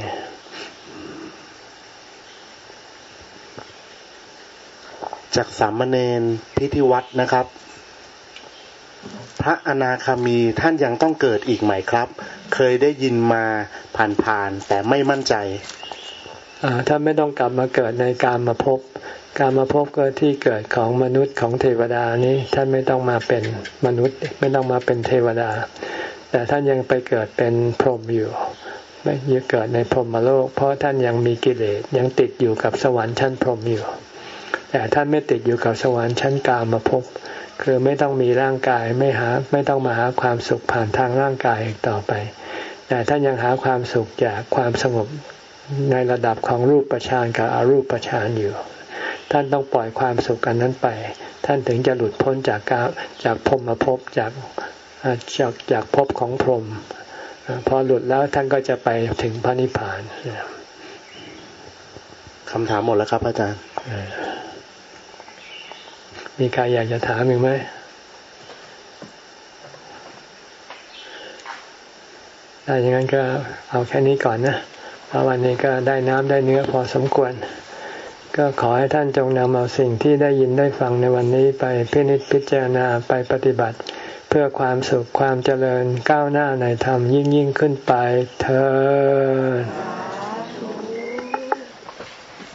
จากสามเณรพิธีวัตรนะครับพระอนาคามีท่านยังต้องเกิดอีกไหมครับเคยได้ยินมาผ่านๆแต่ไม่มั่นใจท่านไม่ต้องกลับมาเกิดในกามภพกามภพก็ที่เกิดของมนุษย์ของเทวดานี้ท่านไม่ต้องมาเป็นมนุษย์ไม่ต้องมาเป็นเทวดาแต่ท่านยังไปเกิดเป็นพรหมอยู่ไม่ยังเกิดในพรหมโลกเพราะท่านยังมีกิเลสยังติดอยู่กับสวรรค์ชั้นพรหมอยู่แต่ท่านไม่ติดอยู่กับสวรรค์ชั้นกามภพคือไม่ต้องมีร่างกายไม่หาไม่ต้องมาหาความสุขผ่านทางร่างกายอีกต่อไปแต่ท่านยังหาความสุขจากความสงบในระดับของรูปฌานกับอรูปฌานอยู่ท่านต้องปล่อยความสุขอันนั้นไปท่านถึงจะหลุดพ้นจากกาจากพรหมภพจากจากจากภพของพรหมพอหลุดแล้วท่านก็จะไปถึงพระนิพพานคำถามหมดแล้วครับอาจารย์มีใครอยากจะถามอีกไหมถ้าอย่างนั้นก็เอาแค่นี้ก่อนนะเพราะวันนี้ก็ได้น้ำได้เนื้อพอสมควรก็ขอให้ท่านจงนำเอาสิ่งที่ได้ยินได้ฟังในวันนี้ไปพินิจพิจารณาไปปฏิบัติเพื่อความสุขความเจริญก้าวหน้าในธรรมยิ่งยิ่งขึ้นไปเถิด